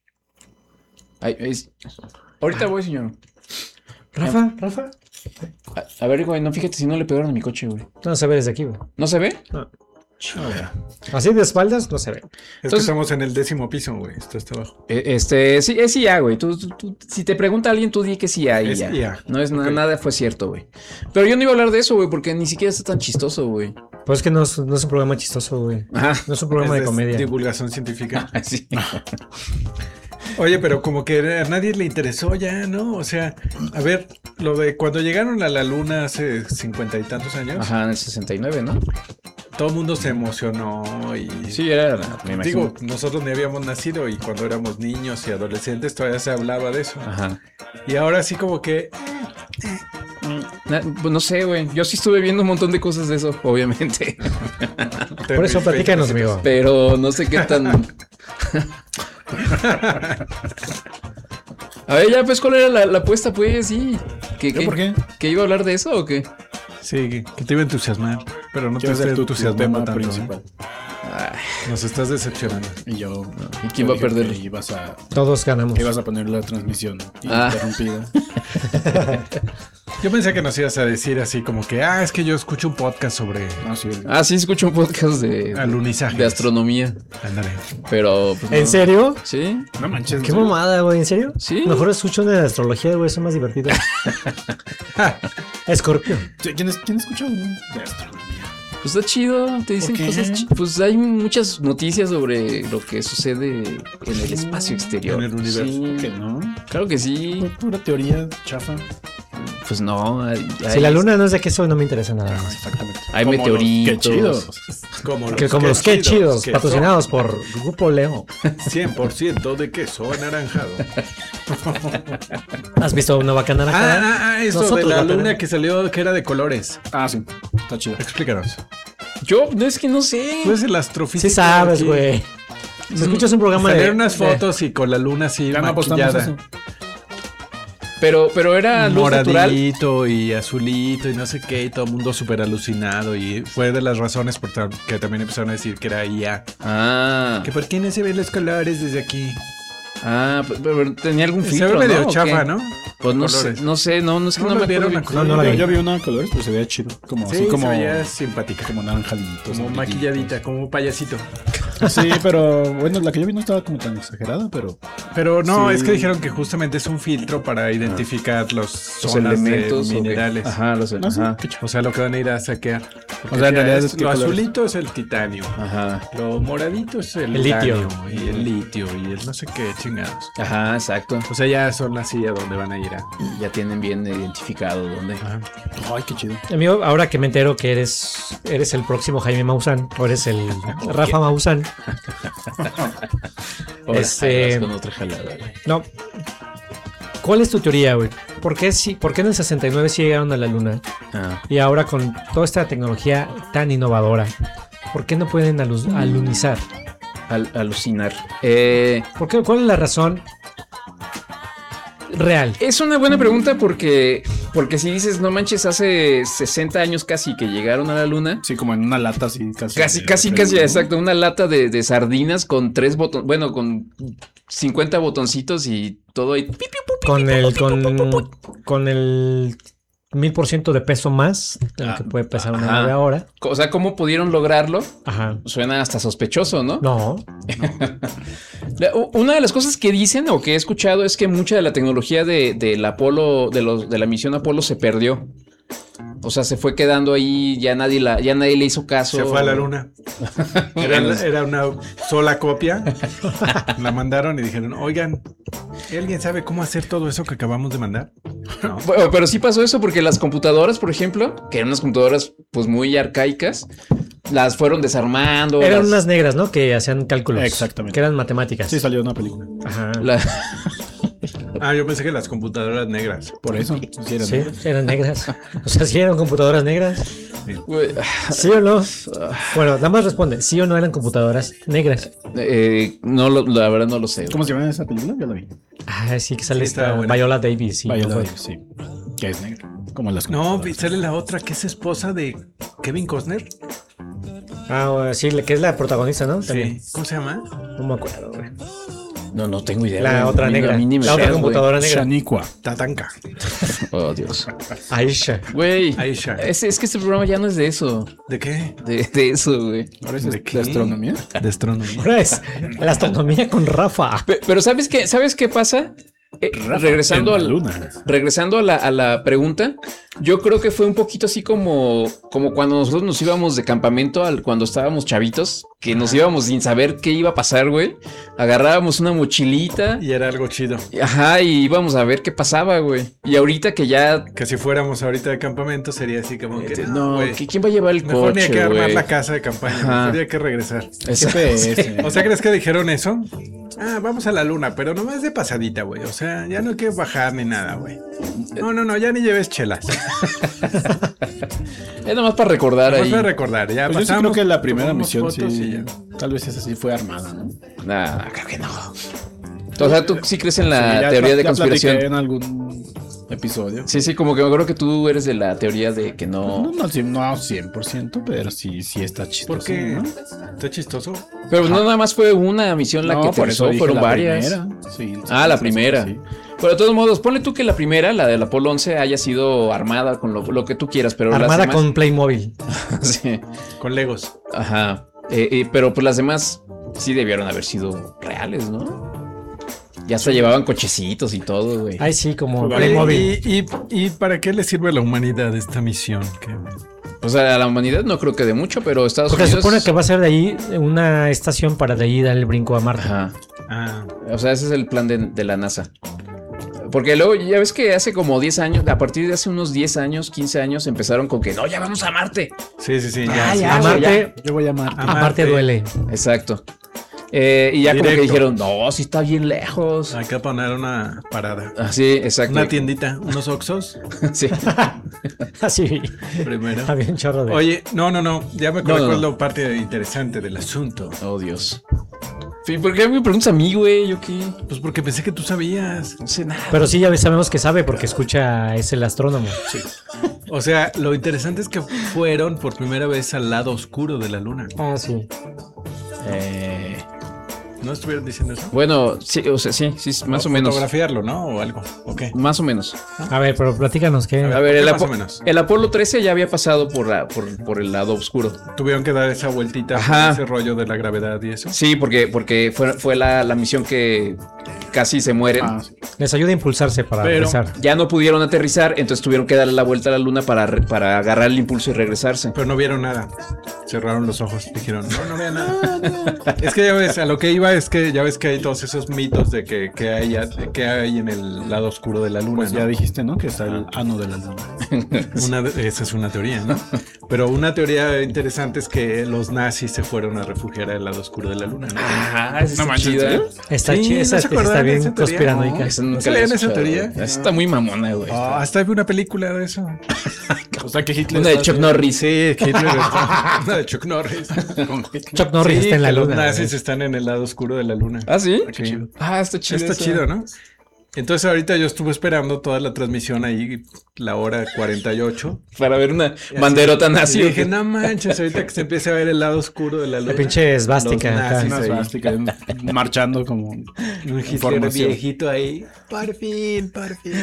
Ahorita voy, señor. Rafa. A ver, güey, no, fíjate si no le pegaron a mi coche, güey. No se ve desde aquí, güey. ¿No se ve? No. Así de espaldas no se ve. Es que Entonces- estamos en el 10º piso, güey. Esto está abajo. Sí, es IA, güey. Tú, si te pregunta alguien, tú di que sí IA y Es ya. IA. No es Ok. nada fue cierto, güey. Pero yo no iba a hablar de eso, güey, porque ni siquiera está tan chistoso, güey. Pues es que no es un programa chistoso, güey. Ajá. No es un programa de Es comedia. divulgación científica. Sí. Oye, pero como que a nadie le interesó ya, ¿no? O sea, a ver, lo de cuando llegaron a la luna hace 50 y tantos años, Ajá, en el 69, ¿no? todo el mundo se emocionó y... Sí, era, me imagino. Digo, nosotros ni habíamos nacido y cuando éramos niños y adolescentes todavía se hablaba de eso. Ajá. Y ahora sí como que... Pues no sé, güey. Yo sí estuve viendo un montón de cosas de eso, obviamente. Por eso platícanos, amigo. Pero no sé qué tan. A ver, ya, pues, ¿cuál era la apuesta, pues? Sí. ¿Por qué? ¿Que iba a hablar de eso o qué? Sí, que te iba a entusiasmar, pero no te Quiero estoy ser tu entusiasmando tema tanto. principal. Nos estás decepcionando. Y yo. ¿Y quién va a dije perder? que ibas a Todos ganamos. poner la transmisión Ah. interrumpida. Yo pensé que nos ibas a decir así como que, es que yo escucho un podcast sobre Sí, escucho un podcast de alunizajes. astronomía. Ándale. Pero. Pues, ¿En no. serio? Sí. No manches. Qué mamada, güey. ¿En serio? Sí. Mejor escucho una de astrología, güey. Eso es más divertido. Escorpio. ¿Quién escuchó de astronomía? Pues está chido, te dicen ¿Por qué? cosas Pues hay muchas noticias sobre lo que sucede en el espacio exterior. En el universo. Sí, Que no. claro que sí. Pura teoría chafa. Pues no. Si la luna no es de queso, no me interesa nada más. Exactamente. Hay Como los meteoritos. Qué chidos. Como los que chidos, que patrocinados por Grupo Leo. son 100% de queso anaranjado. ¿Has visto una vaca naranja? Eso de Nosotros, la vaca luna naranja. que salió que era de colores. Sí. Está chido. Explícanos. Yo, no es que no sé. Tú eres el astrofísico. Sí sabes, aquí. güey. Si escuchas un programa de... Salieron unas fotos y con la luna así Ya no apostamos maquillada. eso. Pero era luz natural. Moradito y azulito y no sé qué, y todo el mundo súper alucinado. Y fue de las razones por que también empezaron a decir que era IA. Que por qué no se ven los colores desde aquí. Pero tenía algún Se filtro, ve medio ¿no? ¿O chafa, qué? ¿no? Pues no Colores. sé, no es que ¿No no lo me vieron acuerdo. a No la vi. Yo vi una de colores, pero se veía chido. Como Sí, así como. se veía simpática. Como naranjaditos. Como maquilladita, como payasito. Sí, pero bueno, la que yo vi no estaba como tan exagerada, pero. Pero no, Sí. es que dijeron que justamente es un filtro para identificar los Los zonas elementos de minerales. Ajá, No, sí, qué chido. O sea, lo que van a ir a saquear. O sea, en realidad es que lo colores. azulito es el titanio. Ajá. Lo moradito es el litio. uranio, y el litio y el no sé qué chingados. Ajá, exacto. O sea, ya son así a donde van a ir a. Ya tienen bien identificado dónde. Ay, qué chido. Amigo, ahora que me entero que eres el próximo Jaime Maussan, o eres el Rafa Maussan. Ahora, Este- ahí vas con otra jalada, güey. No. ¿Cuál es tu teoría, güey? ¿Por qué en el 69 sí llegaron a la luna? Y ahora con toda esta tecnología tan innovadora, ¿por qué no pueden alunizar? Alucinar. ¿Cuál es la razón real? Es una buena pregunta porque si dices, no manches, hace 60 años casi que llegaron a la luna. Sí, como en una lata así. Casi, exacto. Una lata de sardinas con 3 botones, bueno, con 50 botoncitos y todo ahí. Con el 1000% de peso más de lo que puede pesar una nave ahora. O sea, ¿cómo pudieron lograrlo? Ajá. Suena hasta sospechoso, ¿no? No. Una de las cosas que dicen o que he escuchado es que mucha de la tecnología del Apolo, de la misión Apolo se perdió. O sea, se fue quedando ahí, ya nadie le hizo caso. Se fue a la luna. Era una sola copia. La mandaron y dijeron, oigan, ¿alguien sabe cómo hacer todo eso que acabamos de mandar? No. Bueno, pero sí pasó eso porque las computadoras, por ejemplo, que eran unas computadoras pues muy arcaicas, las fueron desarmando. Eran unas negras, ¿no? Que hacían cálculos. Exactamente. Que eran matemáticas. Sí, salió una película. Ajá. Yo pensé que las computadoras negras. Por eso. Sí, eran negras. O sea, sí eran computadoras negras. ¿Sí o no? Bueno, nada más responde. ¿Sí o no eran computadoras negras? No, la verdad no lo sé. ¿Cómo se llama esa película? Yo la vi. Sí, que sale está buena. Viola Davis. Sí, Viola Davis, sí. Que es negra. Como las computadoras. No, sale la otra que es esposa de Kevin Costner. Sí, que es la protagonista, ¿no? También. Sí. ¿Cómo se llama? No me acuerdo, güey. No tengo idea. La otra negra. La otra computadora negra. Shaniqua. Tatanka. Oh, Dios. Aisha. Güey. Aisha. Es que este programa ya no es de eso. ¿De qué? De eso, güey. Ahora es ¿De de astronomía. De astronomía. Ahora es la astronomía con Rafa. Pero ¿sabes qué pasa? Regresando a la pregunta, yo creo que fue un poquito así como cuando nosotros nos íbamos de campamento cuando estábamos chavitos, que nos íbamos sin saber qué iba a pasar, güey. Agarrábamos una mochilita. Y era algo chido. Ajá, y íbamos a ver qué pasaba, güey. Y ahorita que ya... Que si fuéramos ahorita de campamento sería así como que... No, ¿quién va a llevar el coche, mejor ni hay que armar güey? la casa de campaña. Mejor hay que regresar. Exacto. O sea, ¿crees que dijeron eso? Vamos a la luna, pero nomás de pasadita, güey. O sea, ya no hay que bajar ni nada, güey. No, ya ni lleves chelas. Es nomás para recordar ahí. Para recordar, ya pues pasamos. Yo sí creo que la primera misión sí. Tal vez esa sí fue armada, ¿no? Nah, creo que no. O sea, ¿tú sí crees en la teoría de conspiración? En algún episodio. Sí, como que me acuerdo que tú eres de la teoría de que no... No 100%, pero sí está chistoso. ¿Por qué? ¿No? ¿Está chistoso? Pero no nada más fue una misión la que aterrizó, fueron varias. Sí, la primera. Sí. Pero de todos modos, ponle tú que la primera, la del Apolo 11, haya sido armada con lo que tú quieras, pero armada las demás... con Playmobil. Sí. Con Legos. Ajá. Pero pues las demás sí debieron haber sido reales, ¿no? Ya hasta llevaban cochecitos y todo, güey. Ay, sí, como Playmobil. ¿Y para qué le sirve a la humanidad esta misión? O sea, a la humanidad no creo que de mucho, pero Estados Unidos... Porque se supone que va a ser de ahí una estación para de ahí dar el brinco a Marte. Ajá. O sea, ese es el plan de la NASA. Porque luego ya ves que hace como 10 años, a partir de hace unos 10 años, 15 años, empezaron con que no, ya vamos a Marte. Sí. Ya, a Marte. Yo voy a Marte. A Marte duele. Exacto. Y ya como que dijeron, no, sí está bien lejos. Hay que poner una parada. Sí, exacto. Una tiendita, unos Oxxos. Sí. Así. Primero. Había un chorro de... Oye, no. Ya me acuerdo cuál es la parte interesante del asunto. Oh, Dios. ¿Por qué me preguntas a mí, güey? ¿Yo qué? Pues porque pensé que tú sabías. No sé nada. Pero sí, ya sabemos que sabe porque escucha, es el astrónomo. Sí. O sea, lo interesante es que fueron por primera vez al lado oscuro de la luna. Sí. ¿No estuvieron diciendo eso? Bueno, sí, o sea, sí, más o menos. Fotografiarlo, ¿no? O algo. ¿Ok? Más o menos. A ver, pero platícanos qué. A ver, más o menos. El Apolo 13 ya había pasado por el lado oscuro. Tuvieron que dar esa vueltita, ese rollo de la gravedad y eso. Sí, porque fue la misión que casi se mueren. Sí. Les ayuda a impulsarse para regresar. Ya no pudieron aterrizar, entonces tuvieron que darle la vuelta a la luna para agarrar el impulso y regresarse. Pero no vieron nada. Cerraron los ojos. Dijeron, no vean nada. Es que ya ves, a lo que iba es que ya ves que hay todos esos mitos de que hay en el lado oscuro de la luna. Pues ya dijiste, ¿no? Que está el ano de la luna. Esa es una teoría, ¿no? Pero una teoría interesante es que los nazis se fueron a refugiar al lado oscuro de la luna, ¿no? Ah, esa No está manches, chida. ¿sí? Está Sí, chida, ¿no esa se acuerdan está de bien esa teoría? conspiranoica. Esa nunca ¿No la he sabían esa escuchado, teoría? güey. Esa está muy mamona, güey. Hasta vi una película de eso. O sea que Hitler. Una de está Chuck así, Norris. Sí, Hitler está. Una de Chuck Norris. con Hitler. Chuck Norris Sí, está en la que luna. los nazis güey. están en el lado oscuro de la luna. ¿Ah, sí? Sí. Ah, está chido. Está esa. chido, ¿no? Entonces ahorita yo estuve esperando toda la transmisión ahí, la hora 48. Para ver una banderota nazi. Y ¿o dije, qué? no manches, ahorita que se empiece a ver el lado oscuro de la luna. La pinche esvástica Los acá. nazis Una ahí. svástica marchando como Un Hitler información. viejito ahí. Por fin, por fin.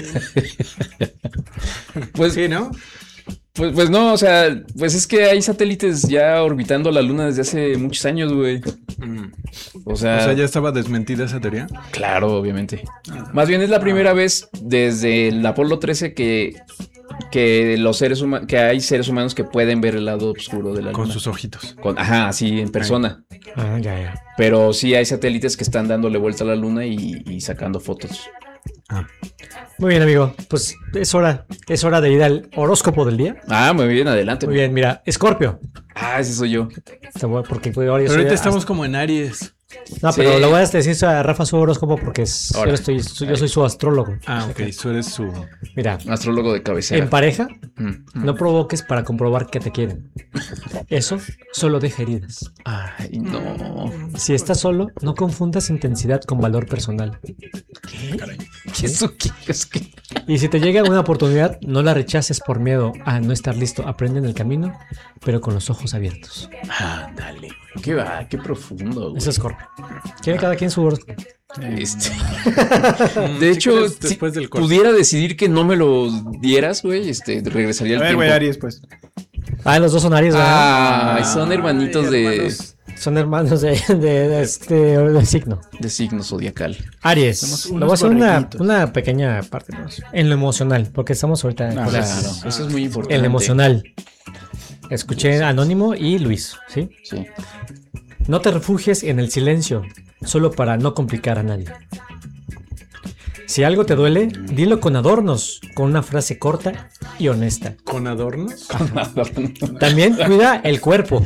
Pues, Sí, ¿no? pues no, o sea, pues es que hay satélites ya orbitando la luna desde hace muchos años, güey. O sea, O sea, ya estaba desmentida esa teoría. claro, obviamente. Más bien es la primera vez desde el Apolo 13 que los seres humanos, que hay seres humanos que pueden ver el lado oscuro de la Con luna. sus ojitos. Ajá, así en persona. Ah, ya. Pero sí hay satélites que están dándole vuelta a la luna y sacando fotos. Muy bien, amigo. Pues es hora de ir al horóscopo del día. Ah, muy bien, adelante. Muy bien, mira, Escorpio. Ah, ese soy yo. Porque ahora yo Pero soy ahorita estamos como en Aries. No, Sí. pero le voy a decir a Rafa su horóscopo porque Ahora. yo soy su astrólogo. Ah, ok. Tú eres su... Mira, Astrólogo de cabecera. en pareja, Mm. no provoques para comprobar que te quieren. Eso solo deja heridas. Ay, no. Si estás solo, no confundas intensidad con valor personal. ¿Qué es eso? ¿Qué es que? Y si te llega una oportunidad, no la rechaces por miedo a no estar listo. Aprende en el camino, pero con los ojos abiertos. Ándale, güey. ¿Qué va? Qué profundo, güey. Eso es Scorpio. Tiene cada quien su horóscopo. Este. De hecho, quieres, si después del corte. pudiera decidir que no me lo dieras, güey, regresaría A al ver, tiempo. güey, Aries, pues. Ah, los dos son Aries, ¿verdad? Ay, son hermanitos hermanos. Son hermanos de signo. de signo zodiacal. Aries. Somos Le unos voy a hacer borreguitos. una pequeña parte más. En lo emocional, porque estamos ahorita Ah, con Claro, las- eso es muy importante. en lo emocional. Escuché Anónimo y Luis, ¿sí? Sí. No te refugies en el silencio, solo para no complicar a nadie. Si algo te duele, dilo con adornos, con una frase corta y honesta. ¿Con adornos? También cuida el cuerpo.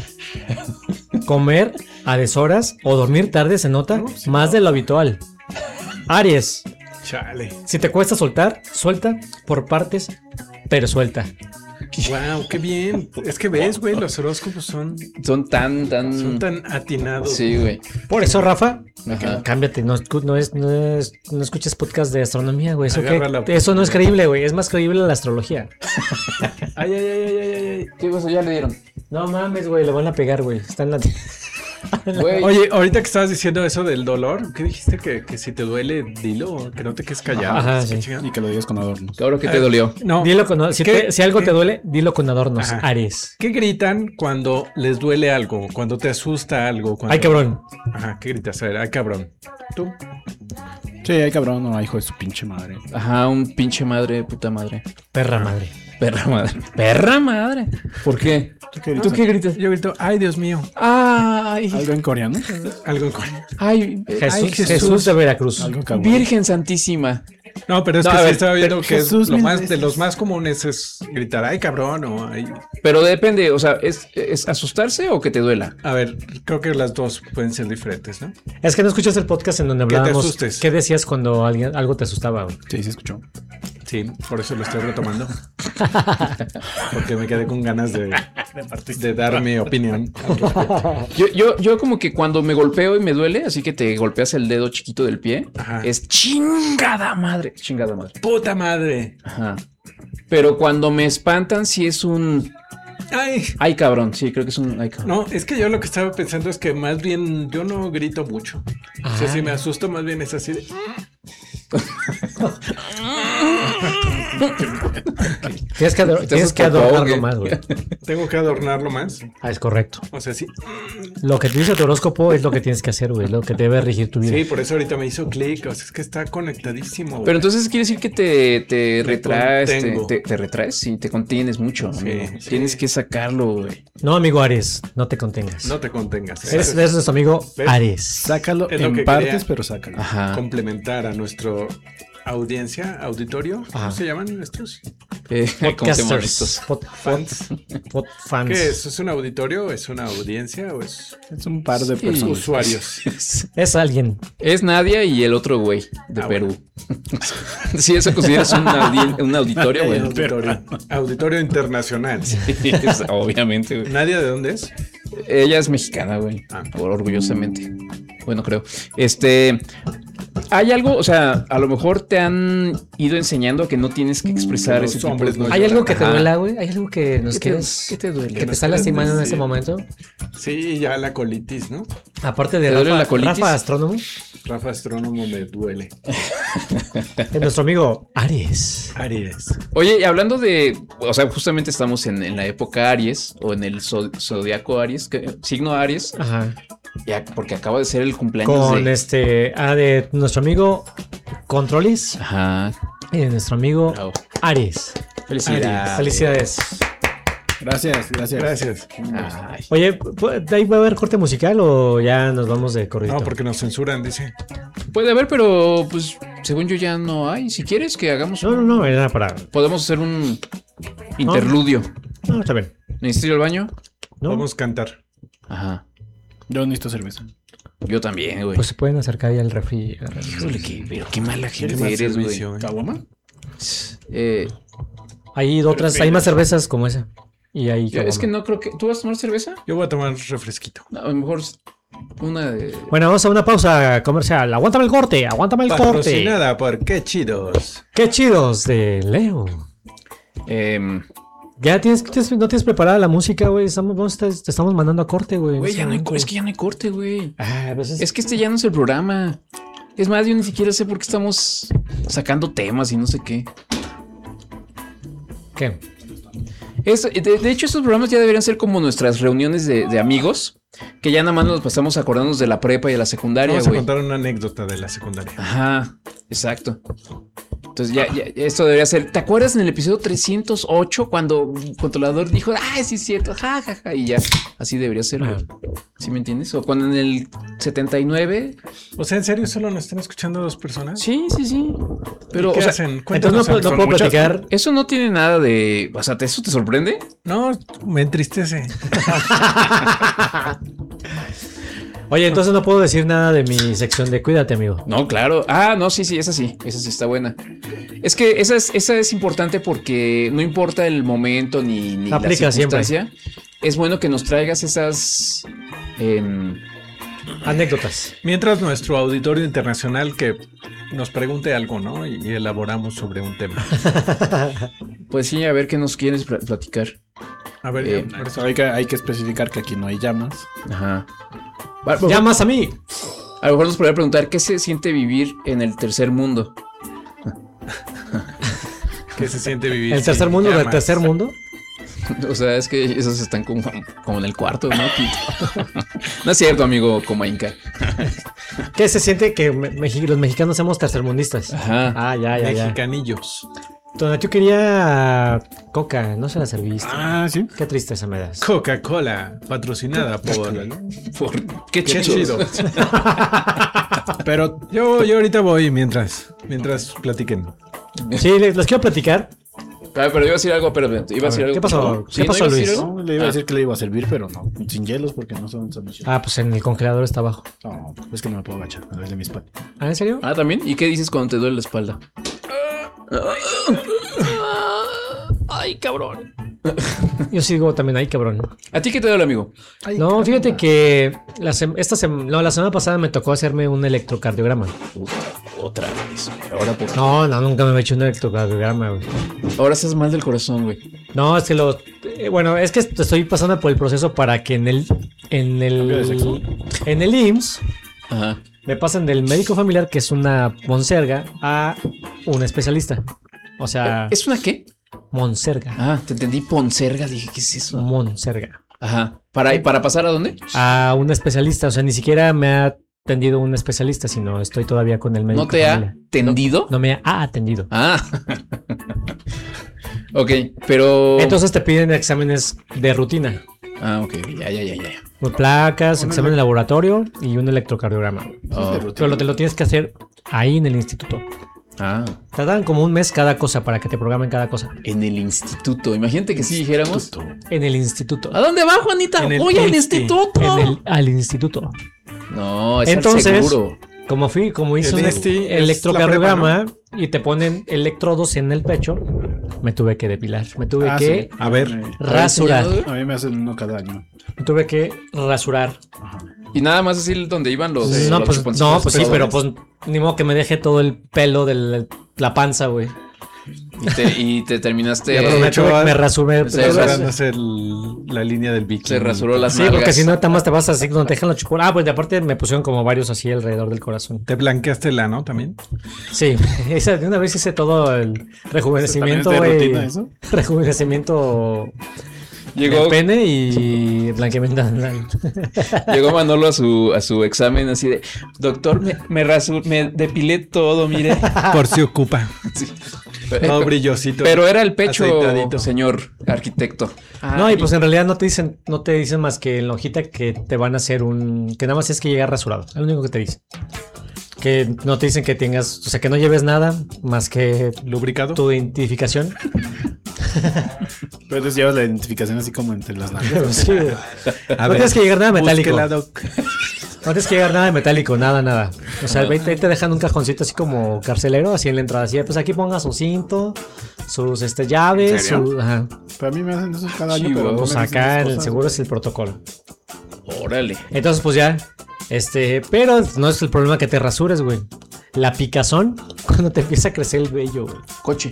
Comer a deshoras o dormir tarde se nota más de lo habitual. Aries, Chale. si te cuesta soltar, suelta por partes, pero suelta. Wow, qué bien. Es que ves, güey, los horóscopos son Son tan. tan atinados. Sí, güey. Por eso, Rafa, Ajá. cámbiate, no escuches podcast de astronomía, güey. Agarra Eso no es creíble, güey. Es más creíble la astrología. Ay, ay, ay, ay, ay, ay. ¿Qué pasó? Ya le dieron. No mames, güey, le van a pegar, güey. Está en la... Güey. Oye, ahorita que estabas diciendo eso del dolor, ¿qué dijiste? Que si te duele, dilo, que no te quedes callado. Ajá, Qué sí. chingado. Y que lo digas con adornos. Ahora que te dolió. No. Dilo con... Si, ¿Qué- si algo qué- te duele, dilo con adornos. Ajá. Aries. ¿Qué gritan cuando les duele algo? Cuando te asusta algo. Cuando... Ay, cabrón. Ajá, ¿qué gritas? A ver, ay, cabrón. ¿Tú? Sí, ay, cabrón, no, hijo de su pinche madre. Ajá, un pinche madre, puta madre. Perra madre. Perra madre. Perra madre. ¿Por qué? ¿Tú qué gritas? Yo grito, ay, Dios mío. Ay, ¿Algo en coreano? Algo en coreano. ay, Jesús de Veracruz. Algo cabrón. Virgen Santísima. No, pero es No, que a sí ver, estaba viendo pero que es Jesús lo mil más, de veces. los más comunes es gritar, ay, cabrón, o ay. Pero depende, o sea, ¿es asustarse o que te duela? A ver, creo que las dos pueden ser diferentes, ¿no? Es que no escuchas el podcast en donde Que te hablábamos. asustes. ¿Qué decías cuando algo te asustaba, güey? Sí, se escuchó. Sí, por eso lo estoy retomando. Porque me quedé con ganas de dar mi opinión. Yo como que cuando me golpeo y me duele, así que te golpeas el dedo chiquito del pie, Ajá. es chingada madre. Chingada madre. ¡Puta madre! Ajá. Pero cuando me espantan, sí es un... ¡Ay! Ay, cabrón. Sí, creo que es un... Ay, cabrón. No, es que yo lo que estaba pensando es que más bien yo no grito mucho. O sea, si me asusto, más bien es así de... Tienes que, tienes que popó, adornarlo güey. más, güey. Tengo que adornarlo más. Ah, es correcto. O sea, sí. Lo que te dice tu horóscopo es lo que tienes que hacer, güey. Lo que debe regir tu vida. Sí, por eso ahorita me hizo clic. O sea, es que está conectadísimo. güey. Pero entonces quiere decir que te Me retraes, contengo. te retraes, sí, te contienes mucho. Sí, amigo. sí. Tienes que sacarlo, güey. No, amigo Aries, no te contengas. No te contengas. Eres nuestro amigo ¿Ves? Aries. Sácalo Es lo en que partes, quería. pero sácalo. Ajá. Complementar a nuestro audiencia, auditorio. Ajá. ¿Cómo se llaman estos? ¿Cómo se llaman estos? Fans. Fans. ¿Qué es? ¿Es un auditorio? ¿Es una audiencia? ¿O es un par de personas. usuarios? Es alguien. Es Nadia y el otro güey de Perú. Sí, eso consideras un auditorio, güey. Auditorio internacional. Sí, obviamente, güey. ¿Nadia de dónde es? Ella es mexicana, güey. Orgullosamente. Bueno, creo. Hay algo, o sea, a lo mejor te han ido enseñando que no tienes que expresar Los ese tipo hombres de no cosas. ¿Hay algo que te Ajá. duela, güey? ¿Hay algo que nos quieres... ¿Qué te duele? que te está lastimando en este momento? Sí, ya la colitis, ¿no? Aparte de ¿Te duele la colitis? Rafa Astrónomo, Rafa Astrónomo me duele. es nuestro amigo Aries. Aries. Oye, y hablando de, o sea, justamente estamos en la época Aries o en el zodiaco Aries, signo Aries, Ajá. ya porque acaba de ser el cumpleaños Con de... de nuestro amigo Controlis Ajá. y de nuestro amigo Bravo. Aries. Felicidades. Felicidades. Gracias. Gracias. Ay. Oye, ¿de ahí va a haber corte musical o ya nos vamos de corrido? No, porque nos censuran, dice. Puede haber, pero pues según yo ya no hay. Si quieres que hagamos... No, era para... Podemos hacer un interludio. No, está bien. ¿Necesito ir al baño? ¿No? Vamos a cantar. Ajá. Yo necesito cerveza. Yo también, güey. Pues se pueden acercar ahí al refri. Híjole, pero qué mala gente Qué mal eres, güey. servicio, ¿eh? ¿Caguama? Hay otras, hay más cervezas como esa. Y ahí Es que no creo que... ¿Tú vas a tomar cerveza? Yo voy a tomar refresquito. No, a lo mejor una de... Bueno, vamos a una pausa comercial. Aguántame el corte. Patrocinada por Qué Chidos. Qué chidos de Leo. Ya no tienes preparada la música, güey. Te estamos mandando a corte, güey. Güey, ya no hay, es que ya no hay corte, güey. Pues Es que ya no es el programa. Es más, yo ni siquiera sé por qué estamos sacando temas y no sé qué. ¿Qué? De hecho, estos programas ya deberían ser como nuestras reuniones de amigos, que ya nada más nos pasamos acordándonos de la prepa y de la secundaria, Vamos a güey. contar una anécdota de la secundaria. Ajá, exacto. Entonces ya esto debería ser. ¿Te acuerdas en el episodio 308 cuando el controlador dijo, sí es cierto, ja, ja, ja, y ya? Así debería ser, güey. ¿Sí me entiendes? O cuando en el 79. O sea, ¿en serio solo nos están escuchando 2 personas? Sí. Pero, ¿Qué o sea, hacen? Entonces no puedo muchas- platicar. eso no tiene nada de. O sea, ¿eso te sorprende? No, me entristece. Oye, entonces no puedo decir nada de mi sección de Cuídate, amigo. No, claro. No, sí, esa sí está buena. Es que esa es importante porque no importa el momento ni la Aplica circunstancia. Es bueno que nos traigas esas Anécdotas. Mientras nuestro auditorio internacional que nos pregunte algo, ¿no? Y elaboramos sobre un tema. pues sí, a ver qué nos quieres platicar. A ver, Por eso hay que especificar que aquí no hay llamas. Ajá. Llamas a mí. A lo mejor nos podría preguntar qué se siente vivir en el tercer mundo. ¿qué se siente vivir? ¿El tercer sin mundo del llamas? tercer mundo? O sea, es que esos están como en el cuarto, ¿no? No es cierto, amigo Comainca. ¿Qué se siente que los mexicanos somos tercermundistas? Ajá. Ya. Mexicanillos. Donde yo quería Coca, no se la serviste. Sí. Qué tristeza me das. Coca-Cola, patrocinada por... Qué Qué chido. chido. Pero Yo ahorita voy mientras platiquen. Sí, les quiero platicar. Pero iba a decir algo, pero iba a decir algo. ¿Qué pasó? ¿Sí? ¿Qué pasó, ¿No ibas a decir Luis? algo? no, le iba a decir que le iba a servir, pero no. Sin hielos porque no son sándwiches. Pues en el congelador está abajo. No, es que no me puedo agachar a través de mi espalda. ¿En serio? ¿También? ¿Y qué dices cuando te duele la espalda? Ay, cabrón. Yo sigo también ahí, cabrón. ¿A ti qué te duele, amigo? No, fíjate que la semana pasada me tocó hacerme un electrocardiograma. Otra vez. Ahora por... No, nunca me he hecho un electrocardiograma, güey. Ahora estás mal del corazón, güey. No, es que bueno, es que estoy pasando por el proceso para que en el IMSS Ajá. me pasen del médico familiar, que es una monserga, a un especialista. O sea, ¿Es una qué? monserga. Te entendí poncerga. Dije, ¿qué es eso? Monserga. Ajá. ¿Para pasar a dónde? A un especialista. O sea, ni siquiera me ha atendido un especialista, sino estoy todavía con el médico ¿No te ha familiar. tendido? No me ha atendido. Ok, pero... Entonces te piden exámenes de rutina. Ok. Ya. Placas, examen de laboratorio y un electrocardiograma. Oh, Pero te lo tienes que hacer ahí en el instituto. Ah. Te dan como un mes cada cosa para que te programen cada cosa. En el instituto. Imagínate que si dijéramos. En el instituto. ¿A dónde va, Juanita? En el Oye, al ISSSTE. instituto. Al instituto. No, es Entonces, al seguro. como hice El un ISSSTE es electrocardiograma y te ponen electrodos en el pecho, me tuve que depilar. Me tuve que A ver. rasurar. A mí me hacen uno cada año. Me tuve que rasurar. Y nada más así donde iban los. No, los pues, chuponcitos no, pues sí, pesadores. pero pues ni modo que me deje todo el pelo de la panza, güey. Y te terminaste. Ya, pero me rasuré. Se Rasurándose la línea del bikini. Se rasuró las Sí, nalgas. porque si no, nada más te vas así donde te dejan los chupones. Ah, pues de aparte me pusieron como varios así alrededor del corazón. ¿Te blanqueaste el ano también? Sí, de una vez hice todo el rejuvenecimiento, ¿También es de güey. rutina eso? Rejuvenecimiento Llegó, del pene y blanqueamiento anal. llegó Manolo a su examen así de: doctor, me depilé todo, mire. Por si ocupa. Sí. Todo brillosito. Pero era el pecho, aceitadito. señor arquitecto. No, y pues en realidad no te dicen más que en la hojita que te van a hacer que nada más es que llegar rasurado. Es lo único que te dicen. Que no te dicen que tengas, o sea, que no lleves nada más que ¿Lubricado? tu identificación. Pero entonces llevas la identificación así como entre las nalgas. Sí. A No tienes que llegar nada metálico. búsquela, doc. No tienes que llegar nada de metálico, nada. O sea, ahí te dejan un cajoncito así como carcelero, así en la entrada. Así, pues aquí ponga su cinto, sus llaves, ¿En serio? ajá. Pero a mí me hacen eso cada año. Sí, Pero no Pues me dicen acá esas en el cosas, seguro güey. es el protocolo. Órale. Entonces, pues ya, pero no es el problema que te rasures, güey. La picazón cuando te empieza a crecer el vello, güey. Coche.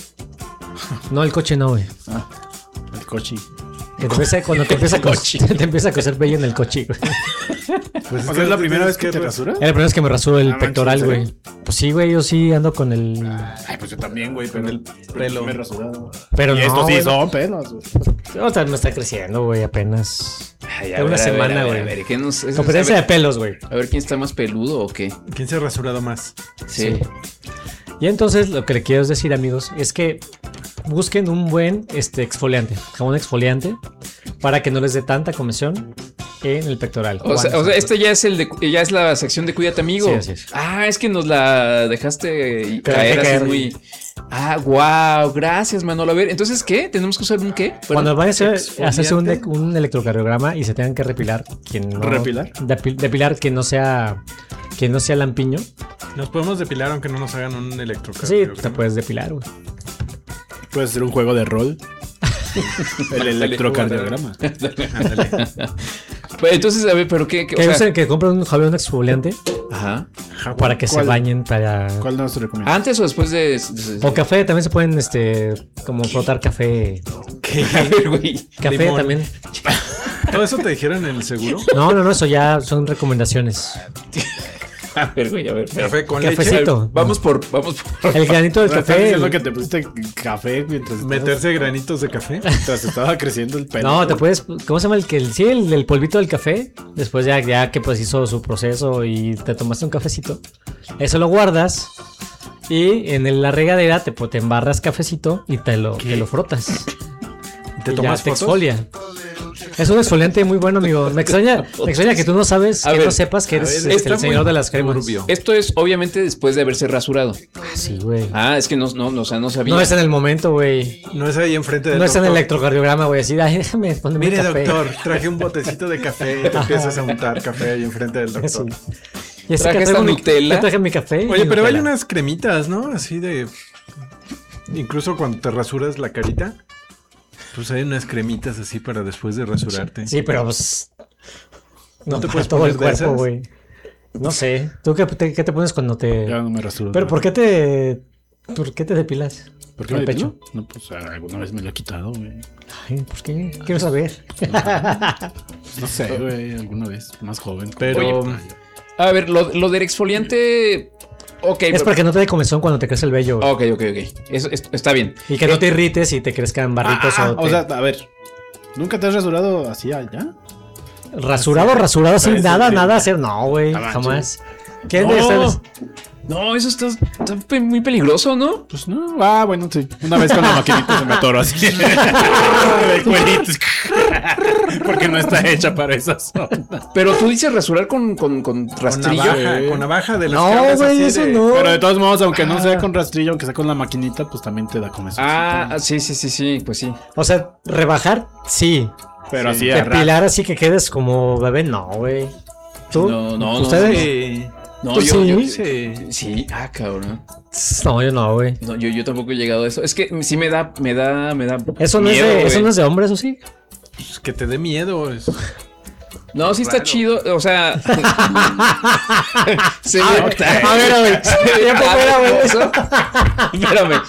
No, el coche no, güey. El coche. Que cuando te empieza a te empieza a crecer vello en el coche, güey. Pues O sea, ¿es la primera vez que te rasuras? Es la primera vez que me rasuro el Ah, manches, pectoral, ¿en güey. serio? Pues sí, güey, yo sí ando con el... Ay, pues yo también, güey. Pero el pelo. Me he rasurado. Pero Y no, estos sí güey. son pelos, güey. O sea, me está creciendo, güey, apenas. Ay, De una semana, güey. A ver, ¿qué nos, es- Competencia de pelos, güey. a ver quién está más peludo o qué. ¿Quién se ha rasurado más? Sí. Y entonces lo que le quiero decir, amigos, es que busquen un buen exfoliante, jabón exfoliante, para que no les dé tanta comezón en el pectoral. O sea, este ya es ya es la sección de Cuídate, amigo. Sí, así es. Ah, es que nos la dejaste Te caer dejé así caer. muy. Ah, wow, gracias, Manolo. A ver, entonces, ¿qué? ¿Tenemos que usar un qué? Cuando vayan a hacerse exfoliante. un electrocardiograma y se tengan que repilar, quien no, ¿Repilar? Depilar que no sea lampiño. Nos podemos depilar aunque no nos hagan un Sí, electrocardiograma. te puedes depilar, güey. Puedes hacer un juego de rol. El electrocardiograma. Ándale. Pues, entonces, a ver, pero qué. Que usen, que compren un jabón exfoliante Ajá. para que se ¿Cuál? bañen para... ¿Cuál nos recomiendas? ¿Antes o después de O café, también se pueden, como frotar café. A ver, güey. Café Limón. también. ¿Todo eso te dijeron en el seguro? No, eso ya son recomendaciones. A ver, güey, a ver. Café con Cafecito. leche. Vamos por. El granito del ¿Estás café. diciendo que te pusiste café mientras Meterse granitos de café. mientras estaba creciendo el pelo? No, te puedes. ¿Cómo se llama el polvito del café? Después ya que pues hizo su proceso y te tomaste un cafecito. Eso lo guardas. Y en la regadera te embarras cafecito y te lo frotas. ¿Te Y tomas ya te fotos? exfolia. Es un exfoliante muy bueno, amigo. Me extraña que tú no sabes, A que ver, no sepas que eres está el señor muy de las cremas. turbio. Esto es obviamente después de haberse rasurado. Sí, güey. Ah, es que no sabía. No es en el momento, güey. No es ahí enfrente del No es en el doctor. electrocardiograma, güey. Así, ay, déjame ponerme Mire, café. doctor, traje un botecito de café y te empiezas a untar café ahí enfrente del doctor. Sí. Y así Traje que esta traigo Nutella. Traje mi café. Oye, y pero hay Nutella. unas cremitas, ¿no? Así de... Incluso cuando te rasuras la carita, pues hay unas cremitas así para después de rasurarte. Sí, pero pues. No te te puedes todo poner el de cuerpo, esas? güey. No sé. ¿Tú qué te pones cuando te. Ya no me rasuro. Pero ¿por qué te depilas? ¿Por qué el me pecho? depilo? No, pues alguna vez me lo he quitado, güey. Ay, ¿por qué? Quiero saber. No sé, güey, alguna vez. Más joven. Pero... Oye, a ver, lo del exfoliante. Ok. Es para que no te dé comezón cuando te crece el vello, güey. Ok. Eso está bien. Y que no te irrites y te crezcan barritos O sea, a ver. ¿Nunca te has rasurado así allá? Rasurado sin Parece nada que- hacer. No, güey, Ah, jamás. manches. ¿Quién No. de ustedes? No, eso está muy peligroso, ¿no? Pues no, bueno, sí. Una vez con la maquinita se me atoró así. De cueritos. Porque no está hecha para esas zonas. Pero tú dices rasurar con rastrillo. Con navaja de las No, cabras güey, así eso de- no. Pero de todos modos, aunque no sea con rastrillo, aunque sea con la maquinita, pues también te da comezón. Sí, pues sí. O sea, rebajar, sí. Pero así a Depilar así que quedes como bebé, no, güey. ¿Tú? No, ¿Ustedes? Sí. No, ¿Tú yo sí? sí, cabrón. No, yo no, güey. No, yo tampoco he llegado a eso. Es que sí me da Eso no miedo, es de, güey. eso no es de hombres, ¿o sí? Pues que te dé miedo. No, sí está Raro. chido, o sea, se ve. A ver, güey. Tiempo fuera, güey. Espérame.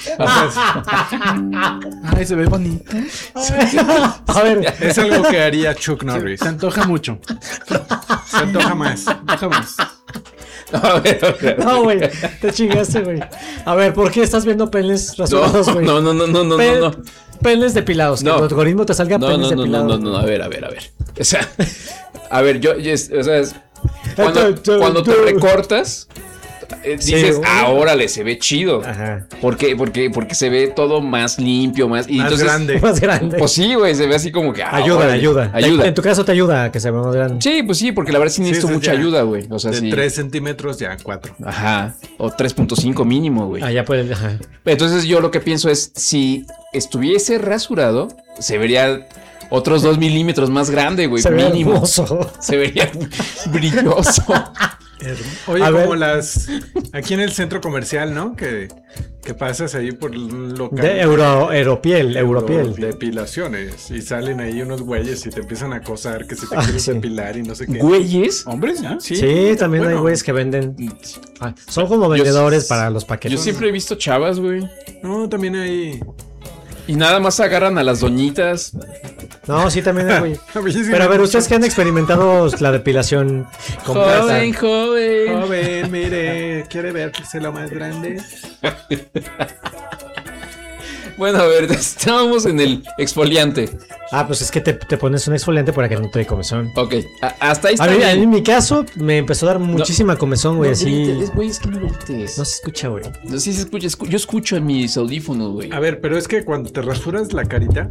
Ay, se ve bonita. A ver, Es algo que haría Chuck Norris. Se antoja mucho. Se antoja más. Antoja más. A ver. no, güey. Te chingaste, güey. A ver, ¿por qué estás viendo penes rasurados, güey? No. Penes depilados. No. Que el algoritmo te salga penes depilados. No. A ver. O sea, o sea, cuando te recortas, dices, güey. órale, se ve chido. Ajá. Porque se ve todo más limpio, más. Y Más entonces, grande. Más grande. Pues sí, güey, se ve así como que. Ayuda. Ayuda. En tu caso te ayuda a que se vea más grande. Sí, pues sí, porque la verdad sí necesito eso mucha ya. ayuda, güey. O sea, De sí. 3 centímetros ya 4. Ajá. O 3.5 mínimo, güey. Ah, ya puedes. Ajá. Entonces yo lo que pienso es, si estuviese rasurado, se vería otros 2 milímetros más grande, güey. Se ve Mínimo. hermoso. Se vería brilloso. Oye, A como ver. las... Aquí en el centro comercial, ¿no? Que pasas ahí por un local. De Europiel. Depilaciones. Y salen ahí unos güeyes y te empiezan a acosar que si te quieres sí. depilar y no sé qué. Güeyes. ¿Hombres ya? Sí, también hay bueno. güeyes que venden. Son como vendedores para los paquetes. Yo siempre he visto chavas, güey. No, también hay... Y nada más agarran a las doñitas. No, sí, también hay güey. A mí sí Pero a me ver, gusta. ustedes que han experimentado la depilación completa. Joven. Joven, mire, ¿quiere verse lo más grande? Bueno, a ver, estábamos en el exfoliante. Ah, pues es que te pones un exfoliante para que no te dé comezón. Ok, hasta ahí A está mí, bien. en mi caso, me empezó a dar muchísima comezón, güey, así. Güey, es que no grites. No se escucha, güey. No, sí se escucha, yo escucho en mis audífonos, güey. A ver, pero es que cuando te rasuras la carita,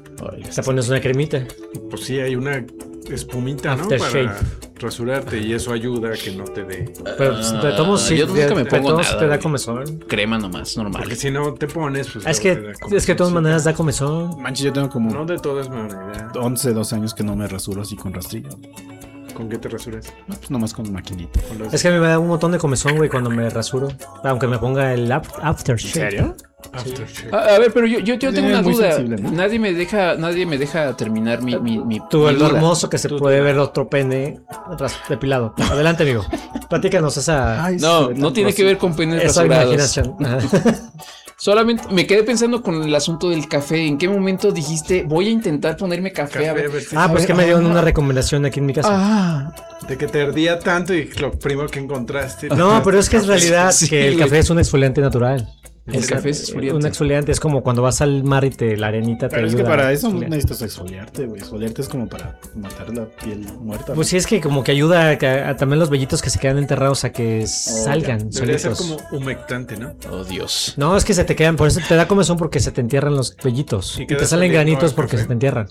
Te pones una cremita. pues sí hay una espumita, ¿no? Aftershave. Para rasurarte y eso ayuda a que no te dé. Pero pues, de todos modos, sí, yo nunca me de pongo todos nada, te da güey. comezón. Crema nomás, normal. Porque si no te pones, pues. Es luego te que, da es que de todas comezón. maneras da comezón. Manches, yo tengo como No de todas maneras. 11, 12 años que no me rasuro así con rastrillo. ¿Con qué te rasuras? No, pues nomás con maquinita. Con los Es que a mí me da un montón de comezón, güey, cuando me rasuro. Aunque me ponga el aftershave. aftershave. A ver, pero yo tengo una muy duda. sensible, ¿no? Nadie me deja terminar mi Tú, mi lo duda. hermoso que se puede ver otro pene depilado. Adelante, amigo. Platícanos esa, No tiene que ver con penes esa rasurados. imaginación. Ajá. Solamente me quedé pensando con el asunto del café. ¿En qué momento dijiste, voy a intentar ponerme café? A ver. si Ah, pues sabe. que me dieron una recomendación aquí en mi casa. Ah, De que te ardía tanto y lo primero que encontraste. No, pero es que en realidad Sí, que el güey. café es un exfoliante natural. el café es exfoliante. Un exfoliante es como cuando vas al mar y la arenita te Pero es ayuda. que para a eso no exfoliar. necesitas exfoliarte, güey. Exfoliarte es como para matar la piel muerta. Pues sí, es que como que ayuda a también los vellitos que se quedan enterrados a que salgan Debería ser solitos. como humectante, ¿no? Oh, Dios. No, es que se te quedan, por eso te da comezón porque se te entierran los vellitos. Y Y te queda salen saliendo granitos el porque café. se te entierran.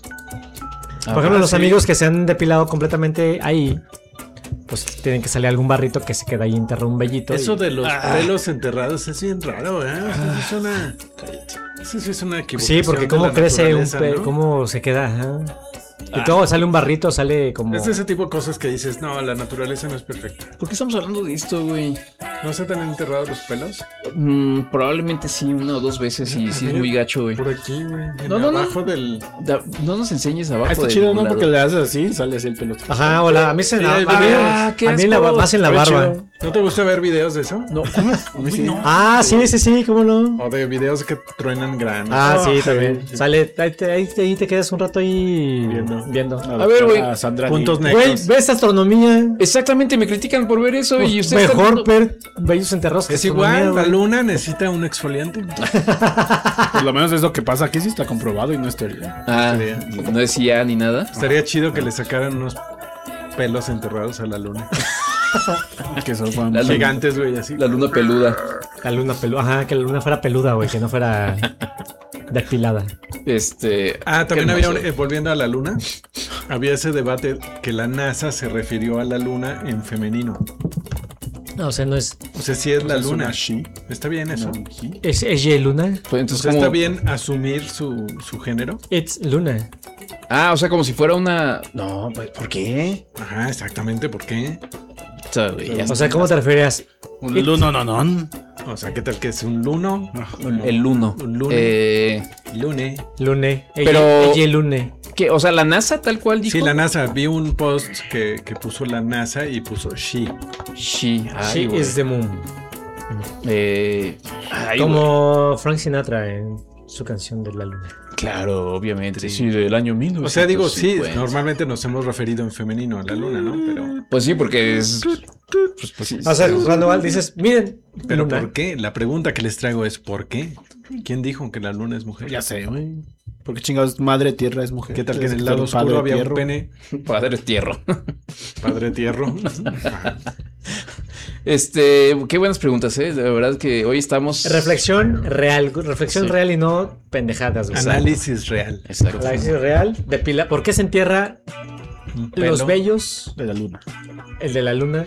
Ah, Por ejemplo, los sí. amigos que se han depilado completamente ahí, pues tienen que salir algún barrito que se queda ahí enterrado un vellito. Eso y- de los pelos enterrados es bien raro, ¿eh? Eso sí es una... Eso sí es una equivocación. Sí, porque de cómo la crece un naturaleza, ¿no? cómo se queda, ajá. Y todo sale un barrito, sale como. Es de ese tipo de cosas que dices, no, la naturaleza no es perfecta. ¿Por qué estamos hablando de esto, güey? ¿No se te han enterrado los pelos? Probablemente sí, una o dos veces y sí es muy gacho, güey. Por aquí, güey. No, no, no. Abajo del... No nos enseñes abajo. Ah, está del chido, ¿no? lado. Porque le haces así, sale así el pelo. Ajá, hola, a mí se Sí, a hay mí- videos. qué a mí la, asco. más en la Está barba. chido. ¿No te gusta ver videos de eso? No, ¿cómo? mí sí. Ah, sí, cómo no. O de videos que truenan granos. Ah, sí, Oh, también. sí. Sale, ahí te quedas un rato ahí Viendo. A ver, güey. Sandra Puntos Lee. Güey, negros. ves astronomía. Exactamente, me critican por ver eso y ustedes están Mejor viendo- ver bellos enterrados que Es igual, astronomía, la güey. luna necesita un exfoliante. Por lo menos es lo que pasa aquí, sí está comprobado y no es teoría. Ah, no decía ni nada. Estaría chido que le sacaran unos pelos enterrados a la luna. Que son Juan. La luna. Gigantes, güey, así. La luna peluda. La luna peluda. Ajá, que la luna fuera peluda, güey, que no fuera depilada. También qué había, hermoso. volviendo a la luna, había ese debate que la NASA se refirió a la luna en femenino. No, o sea, no es. O sea, sí es la Es luna. una she. Está bien eso. No, he. ¿Es Y Luna? Pues O entonces, sea, como... está bien asumir su género. It's Luna. Ah, o sea, como si fuera una... No, pues, ¿por qué? Ajá, exactamente. ¿Por qué? O sea, güey, ya O sea, ¿cómo te refieres? Un luno, no. O sea, ¿qué tal que es un luno? el luno. Un lune. Eh, Lune. Lune. Pero- Y Lune. ¿qué? O sea, la NASA tal cual dijo. Sí, la NASA. Vi un post que puso la NASA y puso she. She. Ay, She güey. is the moon. Ay, güey. Como Frank Sinatra en su canción de la luna. Claro, obviamente. Sí, del año 1950. O sea, digo, sí, normalmente nos hemos referido en femenino a la luna, ¿no? Pues sí, porque es... Pues sí, O sea, cuando dices, miren, Pero luna. ¿por qué? La pregunta que les traigo es ¿por qué? ¿Quién dijo que la luna es mujer? Ya sé, güey. Porque chingados, madre tierra es mujer. ¿Qué tal que en Es el lado padre oscuro había tierra. un pene? Padre tierro. Padre tierro. Qué buenas preguntas, ¿eh? De verdad que hoy estamos... Reflexión real Sí. real y no pendejadas. güey. Análisis real. Exacto. Análisis real de pila. ¿Por qué se entierra los Pelo. vellos, De la luna. el de la luna?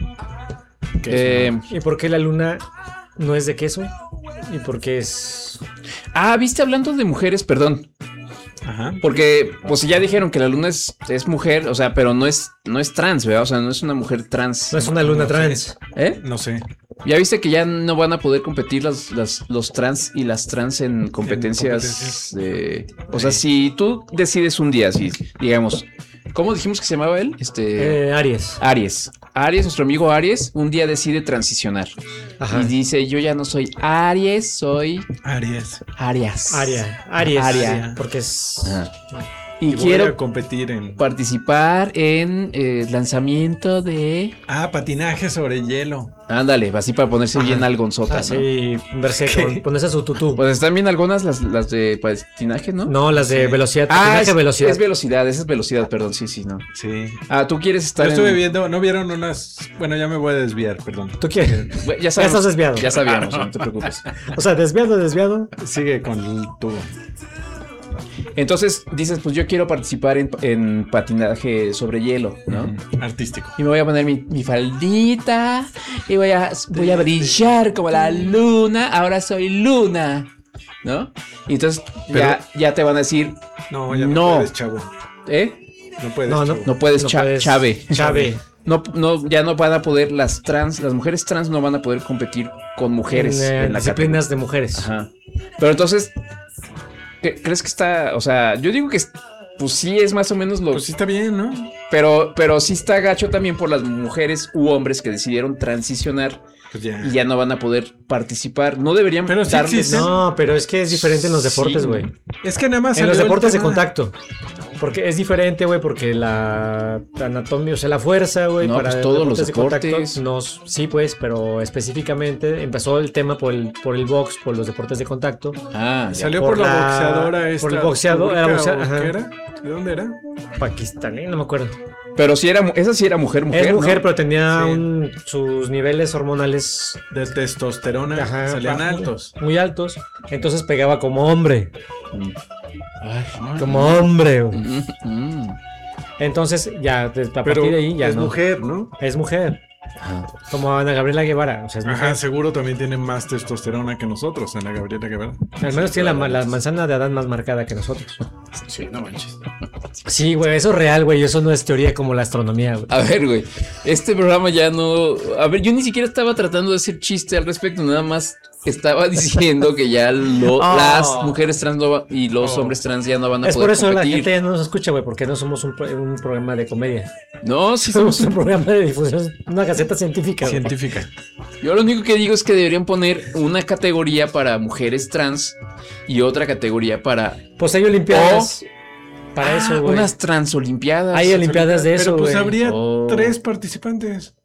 Eh, ¿Y por qué la luna no es de queso? ¿Y por qué es...? viste, hablando de mujeres, perdón. Ajá. Porque, pues ya dijeron que la luna es mujer, o sea, pero no es trans, ¿verdad? O sea, no es una mujer trans. No es una luna No sé. trans. ¿Eh? No sé. Ya viste que ya no van a poder competir los trans y las trans en competencias de... O sea, si tú decides un día, si digamos... ¿Cómo dijimos que se llamaba él? Aries. Aries, nuestro amigo Aries, un día decide transicionar. Ajá. Y dice, yo ya no soy Aries, soy Aries. Arias. Aries. Aria. Porque es... Ajá. Y Y voy quiero a competir en... participar en lanzamiento de... patinaje sobre hielo. Ándale, así para ponerse bien algonzota, ¿no? Así, verse con ponerse su tutú. Pues están bien algunas las de patinaje, ¿no? No, las de velocidad. Ah, patinaje, velocidad. es velocidad, esa es velocidad, perdón, sí, no. Sí. Tú quieres estar Yo estuve en... viendo, ¿no vieron unas? Bueno, ya me voy a desviar, perdón. ¿Tú quieres? Bueno, Ya estás desviado. Ya sabíamos, no te preocupes. O sea, desviado. Sigue con el tubo. Entonces dices, pues yo quiero participar en patinaje sobre hielo, ¿no? Artístico. Y me voy a poner mi faldita y voy a brillar como la luna. Ahora soy luna, ¿no? Y entonces ya te van a decir, No, ya no, No. puedes, chavo. ¿eh? No puedes, No, chavo. No puedes, chave. Chave. No, ya no van a poder las mujeres trans no van a poder competir con mujeres En en la disciplinas de mujeres. Ajá. Pero entonces, ¿crees que está? O sea, yo digo que pues sí es más o menos lo. Pues sí está bien, ¿no? Pero sí está gacho también por las mujeres u hombres que decidieron transicionar Pues ya. y ya no van a poder participar. No deberían Pero sí darles. existen. No, pero es que es diferente en los deportes, Sí. güey. Es que nada más En los salió el deportes de tema. contacto. Porque es diferente, güey, porque la anatomía, o sea, la fuerza, güey, No, pues todos los de contacto, deportes. sí, pues, pero específicamente empezó el tema por el box, por los deportes de contacto. Ah, ya. Salió Por por la la- boxeadora esta. por el boxeador, era turca, boxea- ¿o ajá. ¿Qué era? ¿De dónde era? Pakistaní, no me acuerdo. Pero sí esa sí era mujer, Es mujer, ¿no? pero tenía Sí. sus niveles hormonales De testosterona. ajá, Salían bajo- altos. muy altos. Entonces pegaba como hombre. Ay, Como hombre, güey. mm. Entonces, ya, a Pero partir de ahí ya es no. mujer, ¿no? Es mujer. Ajá. Como Ana Gabriela Guevara. O sea, es mujer. Ajá, seguro también tiene más testosterona que nosotros, Ana Gabriela Guevara. Al menos tiene la manzana de Adán más marcada que nosotros. Sí, no manches. Sí, güey, eso es real, güey. Eso no es teoría como la astronomía, güey. A ver, güey, este programa ya no... A ver, yo ni siquiera estaba tratando de hacer chiste al respecto, nada más estaba diciendo que ya las mujeres trans y los hombres trans ya no van a Es poder por eso la competir. gente ya no nos escucha, güey, porque no somos un programa de comedia. No, sí Somos somos... un programa de difusión, una gaceta científica. güey. Científica. Yo lo único que digo es que deberían poner una categoría para mujeres trans y otra categoría para... Pues hay olimpiadas para eso, güey. unas transolimpiadas. Hay olimpiadas de eso, Pero pues güey. habría Oh. 3 participantes.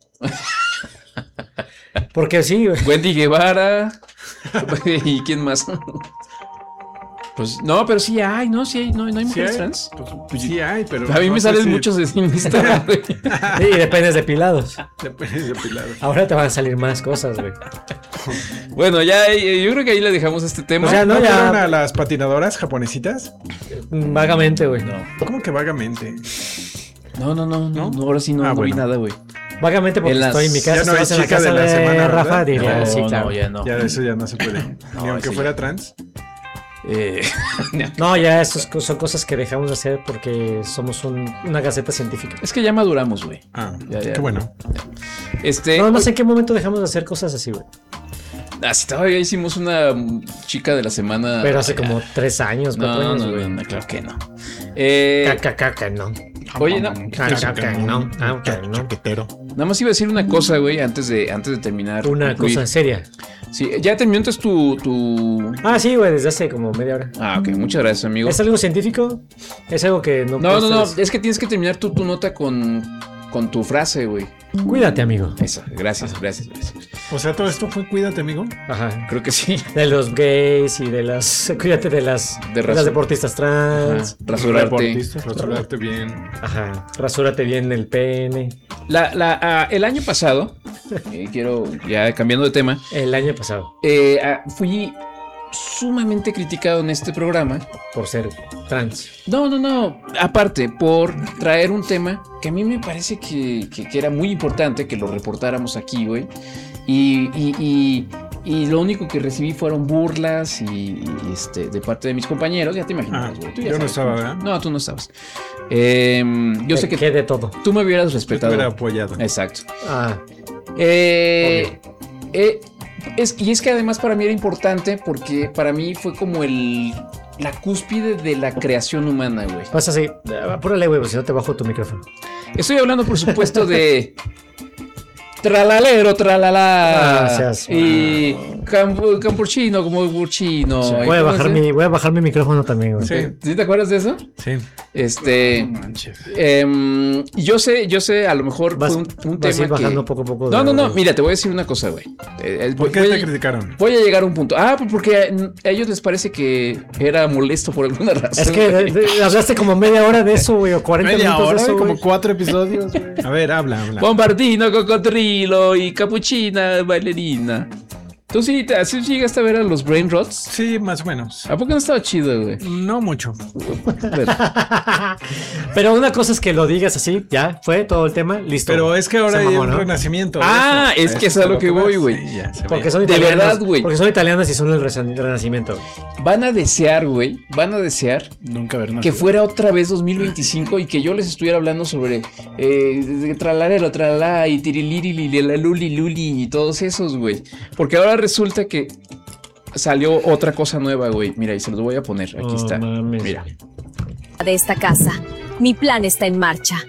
Porque sí, güey. Wendy Guevara. ¿Y quién más? Pues no, pero sí hay, ¿no? Sí hay, no hay ¿Sí mujeres hay? trans. Pues sí hay, pero... A mí no me sé salen si- muchos en Instagram, güey. Sí, dependes depilados. Depende de Pilar. Ahora te van a salir más cosas, güey. Bueno, ya yo creo que ahí le dejamos este tema. O sea, ¿No no, vieron a ya. las patinadoras japonesitas? Vagamente, güey. ¿Cómo que vagamente? No, ahora sí no, Ah, no vi bueno. nada, güey. Vagamente porque En las- estoy en mi casa. Ya no hay estás en la chica casa de la semana, Rafa, ¿verdad? diría, sí, claro. No, ya no. Ya eso ya no se puede. Ni No, aunque sí, fuera ya. trans. No, ya son cosas que dejamos de hacer porque somos una gaceta científica. Es que ya maduramos, güey. Ah, Ya. qué bueno. No sé en qué momento dejamos de hacer cosas así, güey. Si todavía hicimos una chica de la semana. Pero hace como 3 años, 4 No, años, no, güey. no, claro que no. Caca, no. Oye, no. Caca, no. No. Chaquetero. Nada más iba a decir una cosa, güey, antes de terminar. Una concluir. cosa seria. Sí, ya terminó entonces tu. Ah, sí, güey, desde hace como media hora. Ah, ok, muchas gracias, amigo. ¿Es algo científico? Es algo que no No, puedes- es que tienes que terminar tu nota con tu frase, güey. Cuídate, amigo. Esa, gracias. O sea, todo esto fue cuídate, amigo. Ajá. Creo que sí. De los gays y de las... Cuídate de las deportistas trans. Rasurarte. Deportistas. Rasurarte bien. Ajá. Rasúrate bien el pene. El año pasado, quiero, ya cambiando de tema, El año pasado, fui sumamente criticado en este programa. por ser trans. No. Aparte, por traer un tema que a mí me parece que era muy importante que lo reportáramos aquí, güey. Y lo único que recibí fueron burlas y de parte de mis compañeros. Ya te imaginas, güey. Tú ya yo no sabes, estaba, ¿no? ¿verdad? No, tú no estabas. Yo sé que de todo. tú me hubieras Yo te respetado. hubiera apoyado. Exacto. Ah, Es que además para mí era importante porque para mí fue como la cúspide de la creación humana, güey. pasa así. Apúrale, güey, si no te bajo tu micrófono. Estoy hablando, por supuesto, de tralalero, tralala. Y campurchino como burchino. Voy a bajar mi micrófono también, güey. Sí. ¿Sí te acuerdas de eso? Sí. Yo sé, a lo mejor Vas fue un vas a tema ir bajando que... poco a poco. No, mira, te voy a decir una cosa, güey. ¿Por qué te criticaron? Voy a llegar a un punto. Pues porque a ellos les parece que era molesto por alguna razón. Es que hablaste como media hora de eso, güey, o 40 Media minutos hora, de eso, como güey. 4 episodios, güey. A ver, habla. Bombardino, cocodrilo y capuchina, bailarina. ¿Tú sí llegaste a ver a los Brain Rots? Sí, más o menos. ¿A poco no estaba chido, güey? No mucho. Pero una cosa es que lo digas así, ya, fue todo el tema, listo. Pero es que ahora Se hay mamó, un ¿no? renacimiento. de Ah, eso. es que es a lo que voy, güey. Sí, ya se Porque ve. son De italianas. verdad, güey. Porque son italianas y son el renacimiento, güey. Van a desear, güey. Nunca ver nada. Que fuera otra vez 2025 y que yo les estuviera hablando sobre tralalero, tralala y tiriliri, la luli luli y todos esos, güey. Porque ahora resulta que salió otra cosa nueva, güey. Mira, y se los voy a poner. Aquí está. Mames. Mira. De esta casa. Mi plan está en marcha.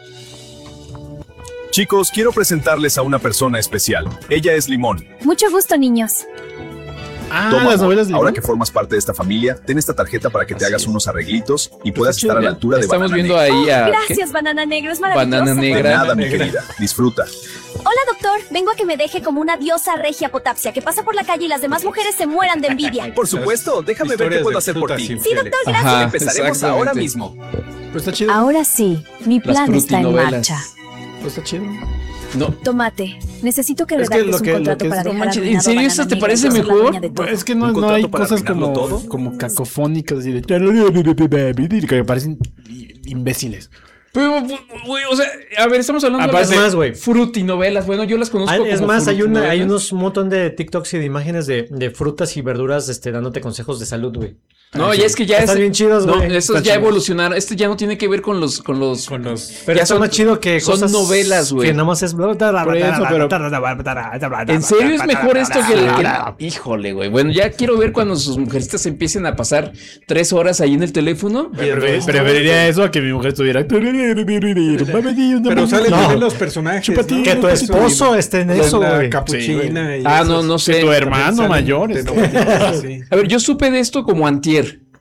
Chicos, quiero presentarles a una persona especial. Ella es Limón. Mucho gusto, niños. Toma, las amor, novelas de ahora Limón. que formas parte de esta familia, ten esta tarjeta para que te hagas unos arreglitos y puedas estar a la altura de Estamos Banana viendo Negra. ahí a... Gracias, Banana Negro. Es maravilloso. Banana De Negra. nada, mi querida. Disfruta. Hola, doctor. Vengo a que me deje como una diosa regia potapsia que pasa por la calle y las demás mujeres se mueran de envidia. Por supuesto, déjame ver qué Historias puedo de hacer por frutas ti. Sí, doctor, gracias. Ajá, Empezaremos exactamente. ahora mismo. Pero está chido. Ahora sí, mi Las plan está en frutinovelas. marcha. Pero está chido. No. Tomate, necesito que Es que redactes lo un que- lo contrato que es- para no dejar manches, ¿en arruinado a serio Banana eso te Negra parece y ser la mejor? dueña de todo. Es que no ¿Un hay contrato para cosas arruinarlo como, todo? como cacofónicas así de que parecen imbéciles. Pero, güey, o sea, a ver, estamos hablando Aparte- de Es más, güey. frutinovelas. Bueno, yo las conozco Es como más, hay frutinovelas. unos un montón de TikToks y de imágenes de frutas y verduras dándote consejos de salud, güey. No, ya es que ya Están bien chidos, No, güey. estos Están ya chidos. evolucionaron. Este ya no tiene que ver con los. Pero ya está más chido que son cosas novelas, güey. Que nada más es... Por eso, pero- ¿En serio es mejor esto que el... Híjole, güey. Bueno, ya quiero ver cuando sus mujercitas empiecen a pasar 3 horas ahí en el teléfono. Preferiría eso a que mi mujer estuviera. Pero salen No. también los personajes. Chúpate. ¿no? Que tu esposo esté en eso, La güey. capuchina. y Ah, esos no sé. Tu hermano salen mayor. telenovelas, sí. A ver, yo supe de esto como antier.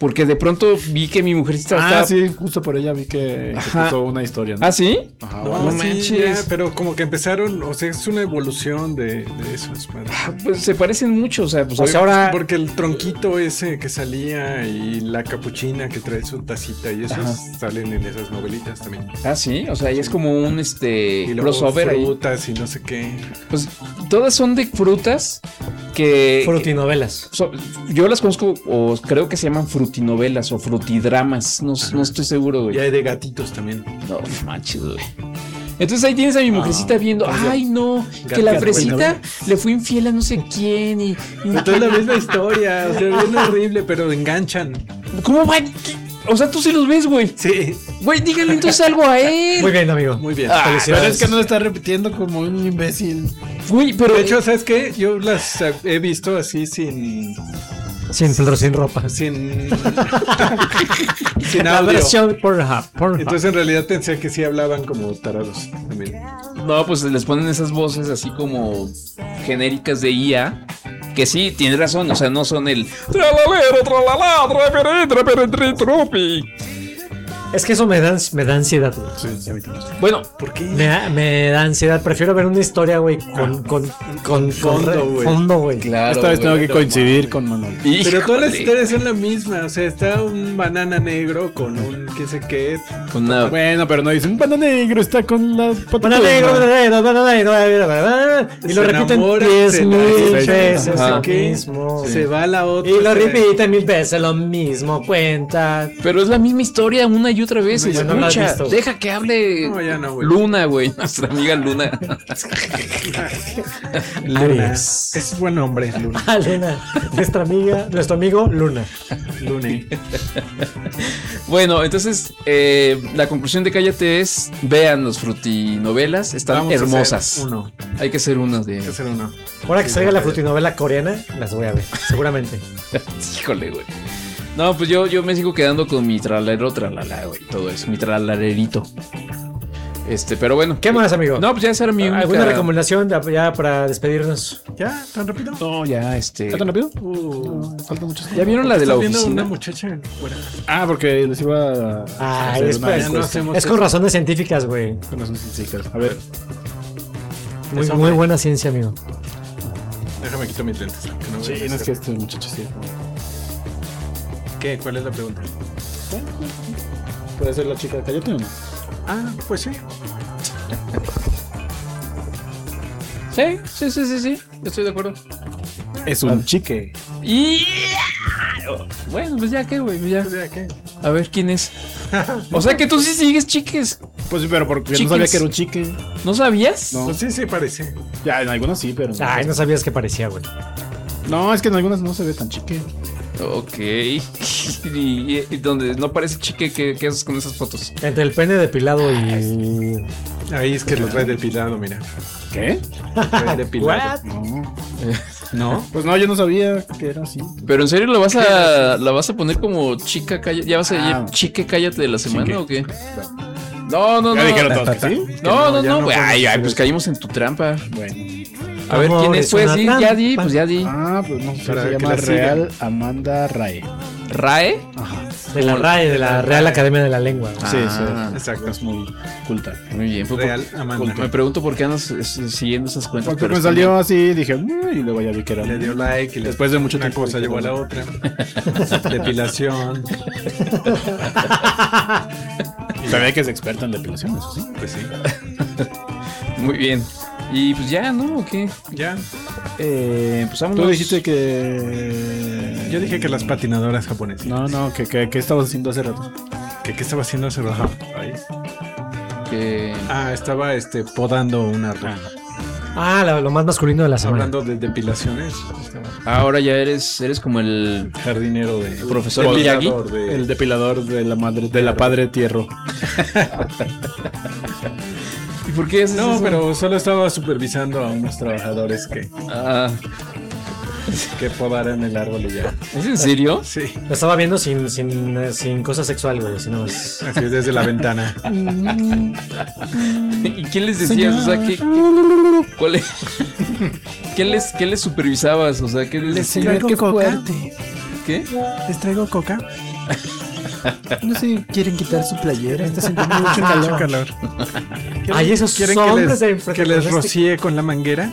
Porque de pronto vi que mi mujercita Ah, estaba... sí, justo por ella vi que Ajá. puso una historia, ¿no? ¿Ah, sí? Ajá, No, bueno. no sí, manches. ya, pero como que empezaron, o sea, es una evolución de esos. Madre. Pues se parecen mucho, o sea, pues O sea, ahora Porque el tronquito ese que salía y la capuchina que trae su tacita y esos Ajá. salen en esas novelitas también. Ah, sí, o sea, ya es como un Y luego crossover ahí. frutas y no sé qué. Pues todas son de frutas que frutinovelas. yo las conozco o creo que se llaman frutinovelas o frutidramas, no estoy seguro, güey. Y hay de gatitos también. No manches, güey. Entonces ahí tienes a mi mujercita viendo, ay no, que la gato, fresita le fue infiel a no sé quién y Entonces la misma historia, o sea, bien horrible, pero enganchan. ¿cómo va? O sea, tú sí los ves, güey. Sí, Güey, dígale entonces algo a él. Muy bien, amigo. muy bien. Ah, Pero es que no lo está repitiendo como un imbécil. Güey, pero De hecho, ¿sabes qué? Yo las he visto así sin Sin filtro, sin ropa. sin La audio. versión Pornhub. Entonces en realidad pensé que sí hablaban como tarados también. no, pues les ponen esas voces así como genéricas de IA. Que sí, tienes razón, o sea, no son el tralalero, tralala, traperetri, trupi. Es que eso me da ansiedad, güey. Bueno, ¿Por qué? Me da ansiedad. Prefiero ver una historia, güey, con fondo, güey. fondo, güey. claro. Esta vez tengo güey. que coincidir con Manuel. Pero todas las Híjole. historias son la misma, o sea, está un banana negro con un qué sé qué. Con una- Bueno, pero no dicen, un panda negro está con la Bananero, bananero, bananero, bananero. Y lo Se repiten enamora, 10,000 se- veces Ajá. lo ¿Qué? mismo. Se va a la otra. Y lo se- repiten 1000 veces lo mismo. Cuenta. Pero es la misma historia una y otra vez. No, no la has Escucha, visto. deja que hable No, ya no, güey. Luna, güey. Nuestra amiga Luna. Luna. Aries. Es buen nombre, Luna. Ah, Luna. Nuestro amigo Luna. Lune. Bueno, entonces la conclusión de Cállate es: vean los frutinovelas, están Vamos a hacer hermosas. uno. Hay que hacer uno de. Hay que hacer uno. Ahora que salga la frutinovela coreana, las voy a ver, seguramente. Híjole, güey. No, pues yo me sigo quedando con mi tralero, tralala, güey. Todo eso, mi tralarerito. Pero bueno. ¿Qué más, amigo? No, pues ya esa era mi única... ¿Alguna recomendación ya para despedirnos? ¿Ya? ¿Tan rápido? No, ya, ¿Está tan rápido? Falta mucho. ¿Ya vieron la de la Estás viendo oficina? una muchacha fuera. Ah, porque les iba a Ay, hacer es, una pues, encuesta. no hacemos es con razones científicas, güey. Con las científicas. A ver, Muy, Eso, muy hombre. buena ciencia, amigo. Déjame quitar mis lentes. Que no sí, veo no es hacer. que este muchacho sí. ¿Qué? ¿Cuál es la pregunta? ¿Puede ser la chica de Cállate o no? Ah, pues sí. Sí. Estoy de acuerdo. Es un chique. Y... Bueno, pues ya qué, güey. Pues ya. O sea, ¿qué? A ver quién es. O sea que tú sí sigues chiques. Pues sí, pero porque Chiques. no sabía que era un chique. ¿No sabías? No. Pues sí, sí parece. Ya, en algunas sí, pero. Ay, no sabías que parecía, güey. No, es que en algunas no se ve tan chique. Ok. y donde no parece chique, ¿qué haces con esas fotos? Entre el pene depilado y... Ahí es que lo trae depilado, mira. ¿Qué? Trae depilado. What? No. ¿No? Pues no, yo no sabía que era así. Pero en serio la vas a poner como chica cállate, ya vas a chique cállate de la semana Chique. o qué? No. Ya dijeron todos que sí. No, ya no güey. podemos Ay, hacer pues eso. caímos en tu trampa. Bueno. A ver Amor, quién es, es pues una di, ya trampa. di, pues ya di. Ah, pues no sé, Para se que llama la sigan. Real Amanda Rae. ¿Rae? De la RAE, de la Real Academia de la Lengua. güey. Sí, Ah, sí. exacto. Es muy culta. Muy bien. Real Amanda. Me pregunto por qué andas siguiendo esas cuentas. Porque pero me está salió así, dije, y luego ya vi que era. Le dio like y Después de mucho una tiempo cosa dije, llevó a la bueno. otra. Depilación. Sabía que es experta en depilación, eso sí. Pues sí. bien. Muy bien. Y pues ya, ¿no? ¿O qué? Ya. Pues vámonos. Tú dijiste que. Yo dije que las patinadoras japonesas. No, que estabas haciendo hace rato. ¿Qué estaba haciendo hace rato? Ahí. Que... Estaba podando un árbol. Lo más masculino de la semana. Hablando de depilaciones. Ahora ya eres como el Jardinero de. profesor Depilador Miyagi. de- El depilador de la madre, de la padre tierro. ¿Y por qué haces No, eso? pero solo estaba supervisando a unos trabajadores Ah, que podaran el árbol y ya. ¿es en serio? Sí, Lo estaba viendo sin cosa sexual, güey. Sino es... así desde la ventana. ¿Y qué les decías? O sea, ¿cuál es? ¿Qué les supervisabas? O sea, ¿qué les decías? traigo coca. ¿Qué? ¿Les traigo coca? No sé, quieren quitar su playera. Está sintiendo mucho Mucho calor. calor. Ay, esos ¿Quieren hombres de que enfrente les con este- rocíe con la manguera?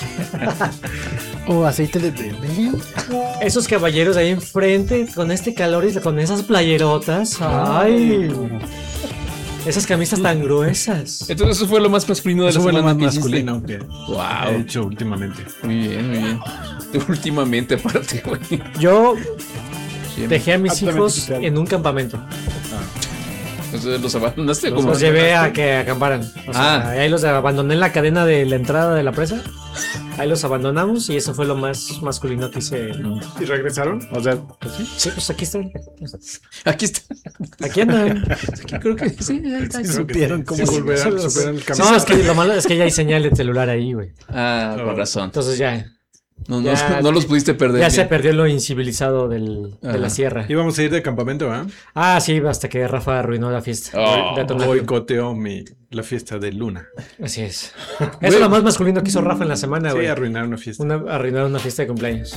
O aceite de bebé. Esos caballeros ahí enfrente con este calor y con esas playerotas. Ay. Esas camisas tan gruesas. Entonces eso fue lo más masculino de Eso la fue lo semana más que hiciste. masculino que Wow. he hecho últimamente. Muy bien, muy bien. Últimamente, aparte, güey. Yo Bien. dejé a mis Altamente hijos social. en un campamento. Entonces, ¿los abandonaste? Los ¿Cómo? llevé a que acamparan. O sea, Ah. ahí los abandoné en la cadena de la entrada de la presa. Ahí los abandonamos y eso fue lo más masculino que hice. ¿Y regresaron? O sea, pues sí. Sí, pues aquí están. Aquí está. Aquí andan. Aquí creo que sí. Ahí está. Supieron cómo Sí, supieron el camino. No, es que lo malo es que ya hay señal de celular ahí, güey. Ah, con razón. Entonces ya. No, Ya- no los pudiste perder. Ya se bien. perdió lo incivilizado de Ajá. la sierra. Íbamos a ir de campamento, ¿ah? Ah, sí, hasta que Rafa arruinó la fiesta. Oh, de Tonalá. Boicoteó la fiesta de Luna. Así es. Eso es lo más masculino que hizo Rafa en la semana, Sí, güey. arruinar una fiesta. Arruinar una fiesta de cumpleaños.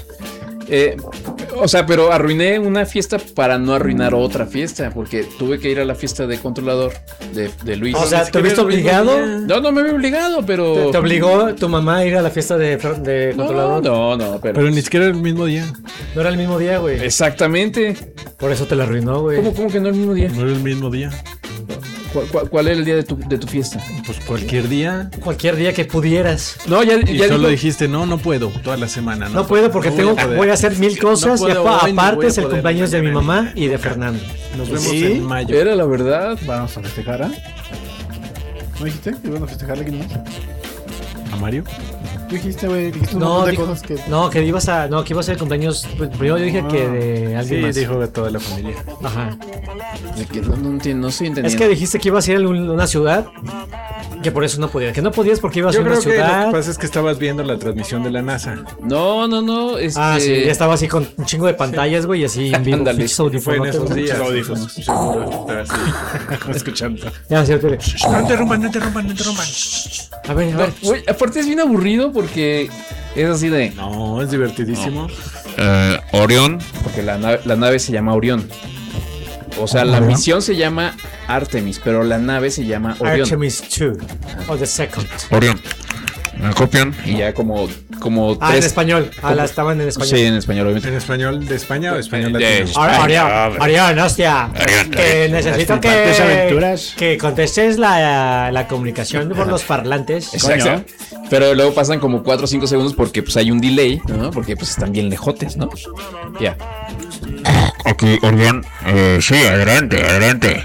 O sea, pero arruiné una fiesta para no arruinar otra fiesta, porque tuve que ir a la fiesta de controlador de Luis. O sea, es ¿te que viste era el mismo obligado? No, no me había obligado, pero. ¿Te obligó tu mamá a ir a la fiesta de controlador? No, pero. Pero ni siquiera era el mismo día. No era el mismo día, güey. Exactamente. Por eso te la arruinó, güey. ¿Cómo que no el mismo día? No era el mismo día. ¿Cuál era el día de tu fiesta? Pues cualquier día. Cualquier día que pudieras. No, ya Y solo dijo- dijiste, no puedo, toda la semana. No puedo porque no tengo, voy a poder. voy a hacer 1000 cosas. No puedo y hoy, ni aparte voy a es el poder cumpleaños de mi mañana. mamá y de Fernando. Nos vemos ¿Sí? en mayo. Era la verdad. Vamos a festejar, ¿ah? ¿No dijiste que iban a festejar a alguien más? ¿A Mario? Tú dijiste, güey, dijiste un No, montón de dijo- cosas que... No, que ibas a. No, que iba a ser el cumpleaños. Primero yo dije que de alguien Sí, más. dijo de toda la familia. Ajá. De que no entiendo, no estoy entendiendo. Es que dijiste que ibas a ir a una ciudad. Que por eso no podías. Que no podías porque ibas Yo a una creo que lo ciudad. que pasa es que estabas viendo la transmisión de la NASA. No. Ah, sí, ya estaba así con un chingo de pantallas, güey, y así en vivo. Ándale. pinches Fue en audífonotes, esos güey. días. Audífonos. Seguro, está así, escuchando. Ya, sí, ahorita- No interrumpan, no interrumpan, no interrumpan. A ver. Güey, aparte es bien aburrido porque es así de. No, es divertidísimo. Orión. Porque la nave se llama Orión. O sea, la misión se llama Artemis, pero la nave se llama Orión. Artemis 2. O The Second. Orión. ¿Me copian? Y ya como Ah, en tres. español. Ah, la estaban en español. Sí, en español, obviamente. ¿En español de España o español De- latino? Arián, hostia. Que necesito flipantes aventuras. que contestes la comunicación por los parlantes. Exacto. Pero luego pasan como 4 o 5 segundos porque pues hay un delay, ¿no? Porque pues están bien lejotes, ¿no? Ya. Aquí, Orión. Sí, adelante.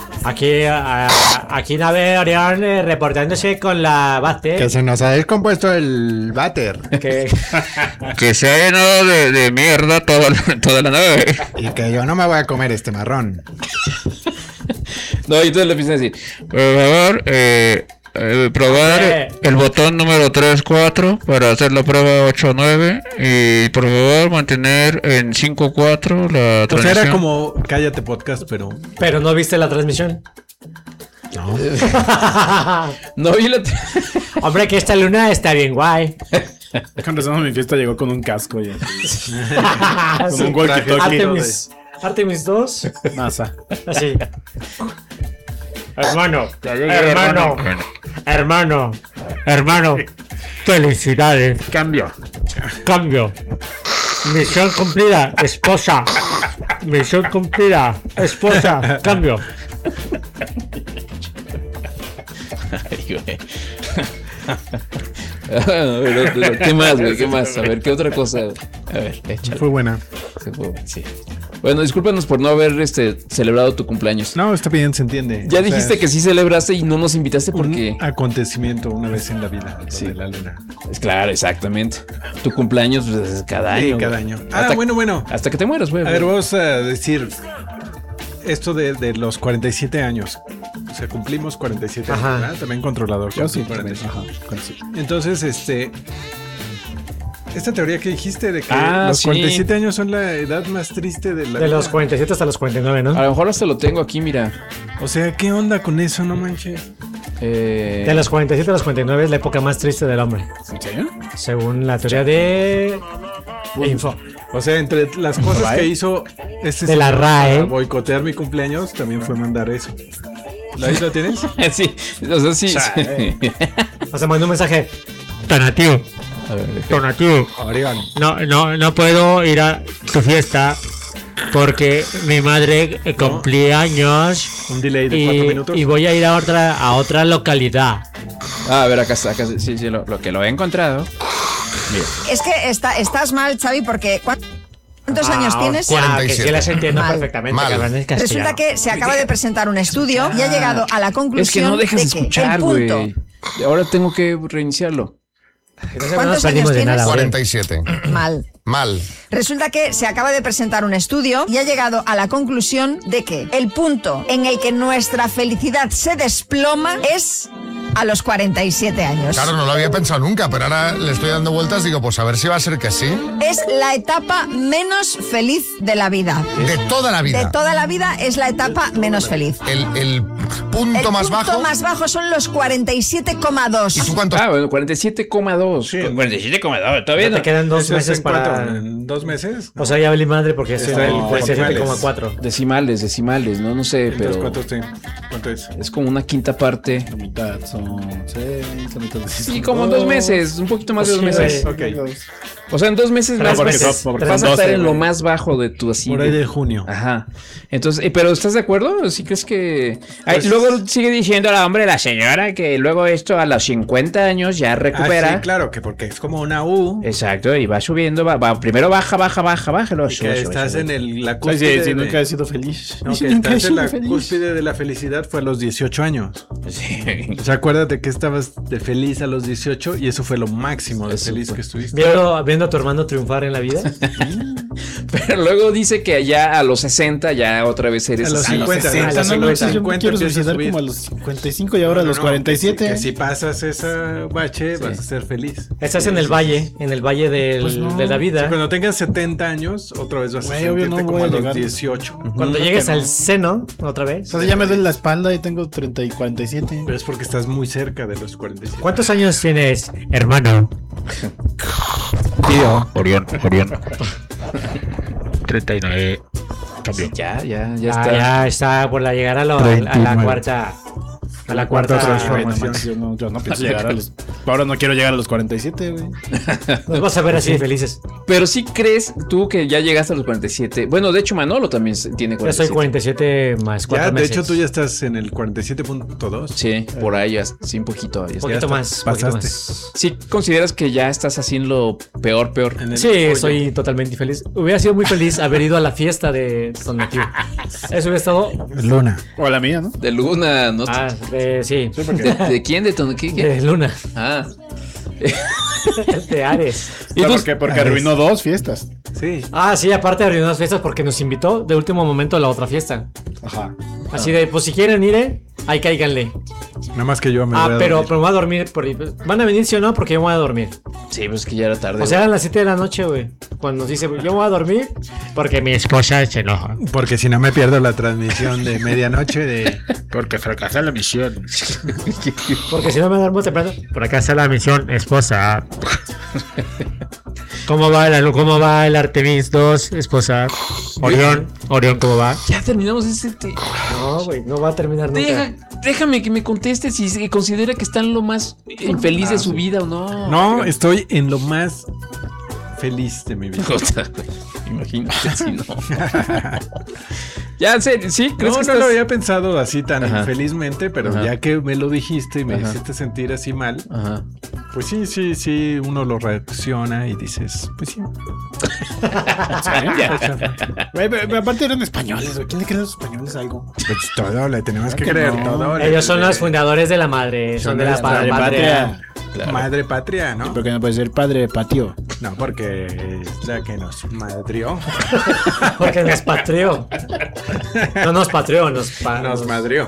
Aquí nave Orión reportándose con la base. Que se nos ha descompuesto el váter. Que Que se ha llenado de mierda toda la nave. Y que yo no me voy a comer este marrón. No, y entonces le empiezan a decir, Por favor, probar el botón número 3-4 para hacer la prueba 8-9. Y por favor, mantener en 5-4 la O sea, transmisión. era como Cállate Podcast, pero pero no viste la transmisión. no vi la. Hombre, que esta luna está bien guay. Con razón, mi fiesta llegó con un casco y Sí. un walkie-talkie. Artemis 2. NASA. Así. Hermano. Felicidades. Cambio. Cambio. Misión cumplida, esposa. Misión cumplida, esposa. Cambio. Ay, güey. ¿Qué más, güey? ¿Qué más? A ver, ¿qué otra cosa? A ver, échale. fue buena. Sí. Bueno, discúlpanos por no haber celebrado tu cumpleaños. No, está bien, se entiende. Ya O sea, dijiste que sí celebraste y no nos invitaste porque. un acontecimiento una vez en la vida. Sí. De la luna. Es claro, exactamente. Tu cumpleaños pues, es cada Sí, año. cada güey. año. Hasta- Bueno. Hasta que te mueras, güey. A ver, vamos a decir esto de los 47 años. O sea, cumplimos 47 Ajá. años, ¿verdad? También controlador. Yo sí, cumplió también. 47. Entonces, esta teoría que dijiste de que los sí. 47 años son la edad más triste de la De los vida. 47 hasta los 49, ¿no? A lo mejor hasta lo tengo aquí, mira. O sea, ¿qué onda con eso? No manches. De los 47 a los 49 es la época más triste del hombre. ¿En serio? Según la teoría de Info. O sea, entre las cosas que hizo De la RAE. para boicotear mi cumpleaños, también fue mandar eso. ¿Ahí lo tienes? Sí, o sea, sí. O sea, mandó un mensaje. Donativo. A ver, Donativo. Orión. No puedo ir a tu fiesta porque mi madre cumplía años Un delay de 4 minutos. y voy a ir a otra localidad. a ver, acá está, sí, lo que lo he encontrado. Es que estás mal, Xavi, porque ¿cuántos años tienes? 47. Que sí las entiendo Mal. perfectamente. Mal. Que hablan en castellano. Resulta que se acaba de presentar un estudio y ha llegado a la conclusión Es que no dejas de de que escuchar, el punto. güey. Ahora tengo que reiniciarlo. ¿Cuántos años perdimos de tienes? nada, güey. 47. Mal. Mal. Resulta que se acaba de presentar un estudio y ha llegado a la conclusión de que el punto en el que nuestra felicidad se desploma es a los 47 años. Claro, no lo había pensado nunca, pero ahora le estoy dando vueltas. Digo, pues a ver si va a ser que sí. Es la etapa menos feliz de la vida. De toda la vida. De toda la vida es la etapa menos feliz. El punto El más bajo. punto más bajo son los 47,2. ¿Y tú cuánto? Ah, bueno, 47,2. Sí, 47,2. Todavía Te no. quedan 2 ¿Eso es meses en cuánto? para. ¿En 2 meses? O sea, ya valí madre porque estoy en el No, 47,4. Decimales, ¿no? No sé, Entonces, pero ¿cuánto es? es como una quinta parte. La mitad son 6, la mitad de Sí, como en 2 meses, un poquito más de 2 Sí, meses. güey. Ok. O sea, en 2 meses Tres vas, meses. vas a estar en lo más bajo de tu así. Por ahí de junio. Ajá. Entonces, pero ¿estás de acuerdo? ¿Sí crees que...? Ay, Pues- luego sigue diciendo la señora que luego esto a los 50 años ya recupera. Sí, claro, que porque es como una U. Exacto, y va subiendo, primero baja, luego Y sube, que sube, estás sube. en la Sí, cúspide. sí, de- nunca he sido feliz. No, Sí, que nunca he estás en sido la feliz. cúspide de la felicidad fue a los 18 años. Sí. O sea, acuérdate que estabas de feliz a los 18 y eso fue lo máximo de Eso feliz fue. que estuviste. Viendo a tu hermano triunfar en la vida. Pero luego dice que ya a los 60 ya otra vez eres A los así. 50, a 60, los no, no, 50, yo me quiero 50 empieza a suicidar subir. como a los 55 y ahora a los No, 47. Que si pasas esa bache vas a ser feliz. Estás en el valle Pues no. de la vida. Cuando tengas 70 años, otra vez vas a Güey, obvio, sentirte no como voy a a los llegar. 18. Cuando No, llegues que no. al seno, otra vez. Entonces ya me duele la espalda y tengo 30 y 47. Pero es porque estás muy cerca de los 47. ¿Cuántos años tienes, Hermano. Tío. Orión. 39. Cambio. Ya Ya está. ya está por llegar a la 39. cuarta. A la cuarta Bueno, transformación. Max, yo no pienso llegar a los. Ahora no quiero llegar a los 47, güey. Nos vas a ver así de felices. Pero sí crees tú que ya llegaste a los 47. Bueno, de hecho Manolo también tiene Ya soy 47. 47 más Ya, 4 de meses. hecho, tú ya estás en el 47.2. Sí, por ahí ya, sí, un poquito. Ya Un está. poquito hasta más. pasaste. Más. Sí, ¿consideras que ya estás haciendo peor? En el Sí, hoyo. soy totalmente feliz. Hubiera sido muy feliz haber ido a la fiesta de Donativo. Eso hubiera estado. Luna. O la mía, ¿no? De Luna, ¿no? Ah, sí. ¿De quién? ¿De qué? De Luna. Ah. De Ares. ¿Y tú? Porque arruinó 2 fiestas. Sí. Ah, sí, aparte de unas fiestas porque nos invitó de último momento a la otra fiesta. Ajá. Así de, pues si quieren ir, ahí cáiganle. Nada más que yo me voy a Pero dormir. me voy a dormir. ¿Van a venir sí o no? Porque yo me voy a dormir. Sí, pues que ya era tarde. O sea, eran las 7 de la noche, güey. Cuando nos dice, yo me voy a dormir porque mi esposa se enoja. Porque si no me pierdo la transmisión de medianoche de... Porque fracasa la misión. Porque si no me duermo temprano. Fracasa la misión, esposa. ¿Cómo va el Artemis 2, esposa? Orión, ¿cómo va? Ya terminamos ese... No, güey, no va a terminar nunca. Déjame que me conteste si considera que está en lo más infeliz de su vida o no. No, estoy en lo más feliz de mi vida. Imagínate si no. Ya, ¿sí? ¿Crees No, que no estás... lo había pensado así tan Ajá. felizmente, pero Ajá. ya que me lo dijiste y me Ajá. hiciste sentir así mal, Ajá. pues sí, uno lo reacciona y dices, pues sí. Güey, pero aparte eran españoles, güey. ¿Quién le cree a los españoles algo? Pues todo le tenemos que que creer, no. todo. le- Ellos son los fundadores de la madre. Son de la Padre patria. Claro. Madre patria, ¿no? Porque no puede ser padre patio. No, porque es la que nos madrió. Porque nos patrió. No nos patrió, Nos madrió.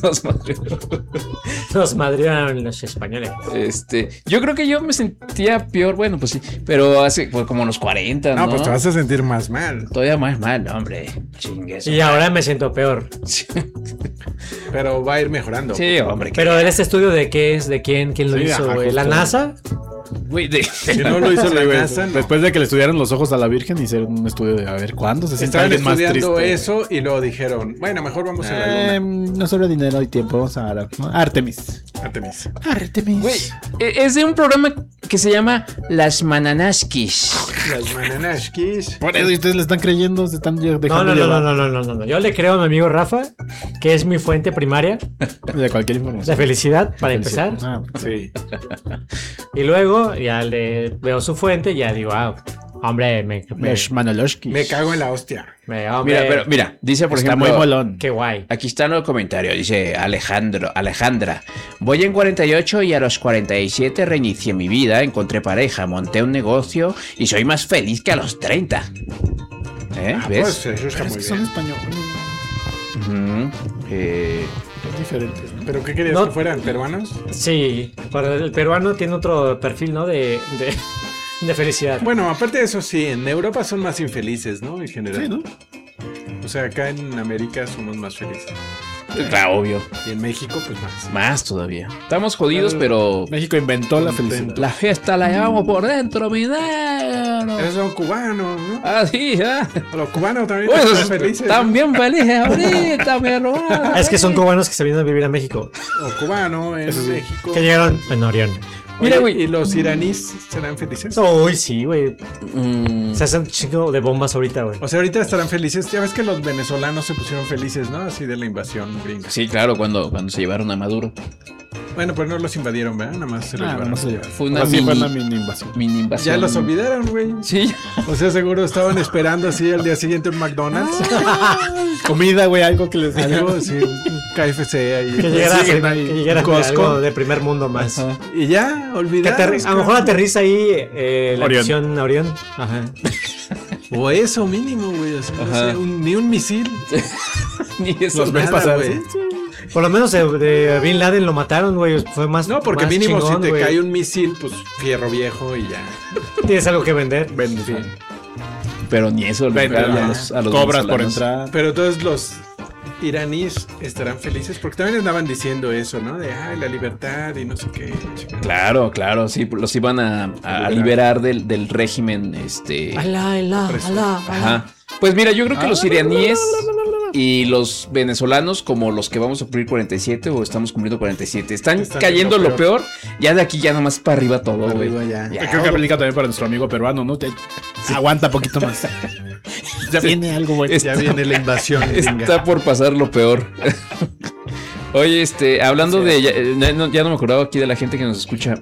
nos madrieron los españoles. Yo creo que yo me sentía peor, bueno, pues sí, pero hace pues, como los 40, ¿no? No, pues te vas a sentir más mal. Todavía más mal, hombre. Chingues. Y ahora me siento peor. Pero va a ir mejorando. Sí, hombre. Pero en este estudio de qué es, de quién lo Sí, hizo, ajá, güey. justo. ¿La NASA? Güey, Si no lo hizo la NASA, no. Después de que le estudiaron los ojos a la Virgen, hicieron un estudio de a ver cuándo se siente Estaban alguien más estudiando triste. eso y luego dijeron, bueno, mejor vamos a la luna. No sobra dinero y tiempo, vamos a Artemis. Güey, es de un programa que se llama Las Mananaskis. Las Mananaskis. Por eso ustedes le están creyendo, se están dejando No. llevar. Yo le creo a mi amigo Rafa, que es mi fuente primaria De cualquier información. de felicidad, para empezar. Ah, Sí. Y luego ya le veo su fuente y ya digo, hombre, Los Manoloshki. Me cago en la hostia. hombre, Mira, dice por Está ejemplo. muy molón. qué guay. Aquí está el comentario, dice Alejandra. Voy en 48 y a los 47 reinicié mi vida, encontré pareja, monté un negocio y soy más feliz que a los 30. ¿Ves? Pues eso está muy Son bien. españoles. Ujú. Es diferente. ¿Pero qué querías No. que fueran? ¿Peruanos? Sí, para el peruano tiene otro perfil, ¿no? De felicidad. Bueno, aparte de eso, sí, en Europa son más infelices, ¿no? En general. Sí, ¿no? O sea, acá en América somos más felices. Claro, obvio. Y en México, pues más. Más todavía. Estamos jodidos, pero México inventó la felicidad. la fiesta la llevamos por dentro, mi negro. Esos son cubanos, ¿no? Ah, sí, ¿ah? Los cubanos también Pues, están felices. están bien felices ahorita, mi hermano. Es que son cubanos que se vienen a vivir a México. ¿No? O cubano en México. Que llegaron en Orión. Mira, Oye, güey. ¿y los iraníes serán felices? Uy, sí, güey. Mm, Se hacen chingo de bombas ahorita, güey. O sea, ahorita estarán felices. Ya ves que los venezolanos se pusieron felices, ¿no? Así de la invasión gringa. sí, claro, cuando se llevaron a Maduro. Bueno, pues no los invadieron, ¿verdad? Nada más se los llevaron. No se lleva. Fue una Así fue mini- una mini invasión. Mini invasión. Ya los olvidaron, güey. Sí. O sea, seguro estaban esperando así al día siguiente un McDonald's. Comida, güey, algo que les Algo así, un KFC ahí. Que llegara, siguen ahí. que llegara Costco. algo de primer mundo más. Y ya, Que olvidaron. a lo mejor aterriza ahí la Orión. misión Orión. Ajá. O eso mínimo, güey. O sea, no Ajá. sé, ni un misil. Ni eso. Los ves Nada, pasar, güey. ¿sí? Por lo menos de Bin Laden lo mataron, güey. Fue más. No, porque más mínimo chingón, si te güey. cae un misil, pues fierro viejo y ya. Tienes algo que vender. Vende, sí. Pero ni eso. Vende, a ya. los Cobras por venezolanos. entrar. Pero todos los iraníes estarán felices porque también andaban diciendo eso, ¿no? De, ay, la libertad y no sé qué. Claro, sí, los iban a liberar del régimen, Alá. Ajá. Pues mira, yo creo que los iraníes y los venezolanos, como los que vamos a cumplir 47 o estamos cumpliendo 47, están cayendo en lo lo peor. Ya de aquí ya nomás para arriba todo, güey. Arriba ya. Creo que aplica también para nuestro amigo peruano, ¿no? Aguanta poquito más. Ya viene algo, güey. Ya viene la invasión gringa. Está por pasar lo peor. Oye, hablando de... Ya no me acordaba aquí de la gente que nos escucha.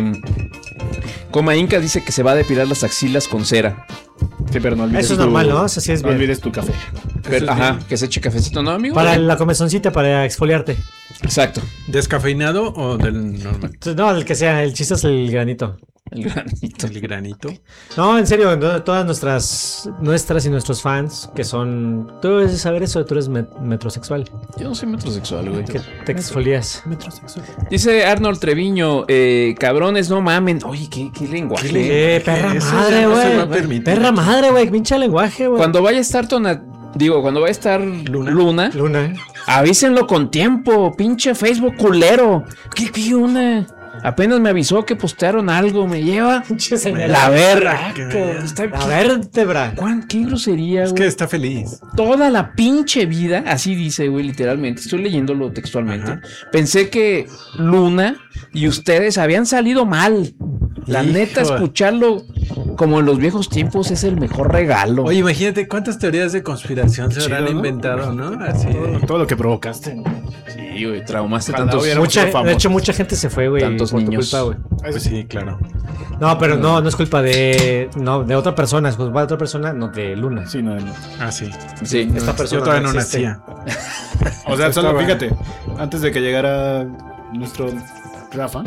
Coma Inca dice que se va a depilar las axilas con cera. Sí, pero no olvides Eso es tu- normal, ¿no? Eso sí es No bien. olvides tu café. Pero, ajá, que se eche cafecito, ¿no, amigo? Para la comezoncita, para exfoliarte. Exacto. ¿Descafeinado o del normal? No, el que sea, el chiste es el granito. El granito. El granito. No, en serio, todas nuestras y nuestros fans que son... Tú debes saber eso, tú eres metrosexual. Yo no soy metrosexual, güey. Que te exfolias. Dice Arnold Treviño, cabrones, no mamen. Oye, qué lenguaje. Perra Eso madre, ya no se va a güey. permitir. Perra madre, güey. Pinche lenguaje, güey. Cuando vaya a estar cuando vaya a estar Luna, Luna. avísenlo con tiempo, pinche Facebook culero. ¿Qué una? Apenas me avisó que postearon algo, me lleva Pinche señal. la verga. La vértebra. ¿Qué grosería, Es güey? que está feliz. Toda la pinche vida, así dice, güey, literalmente. Estoy leyéndolo textualmente. Ajá. Pensé que Luna y ustedes habían salido mal. La neta, Hijo. escucharlo como en los viejos tiempos es el mejor regalo. Oye, imagínate cuántas teorías de conspiración se Chido, habrán ¿no? inventado, ¿no? Así de... Todo lo que provocaste. sí, güey, traumaste Ojalá tantos. hubiera- De hecho, mucha gente se fue, güey. Tantos por tu niños. culpa, güey. Pues sí, claro. No, pero no es culpa de otra persona, es culpa de otra persona, no de Luna. Sí, no. Ah, sí. Sí. Esta persona Yo todavía no existe. nacía. O sea, solo Estaba- fíjate, antes de que llegara nuestro Rafa,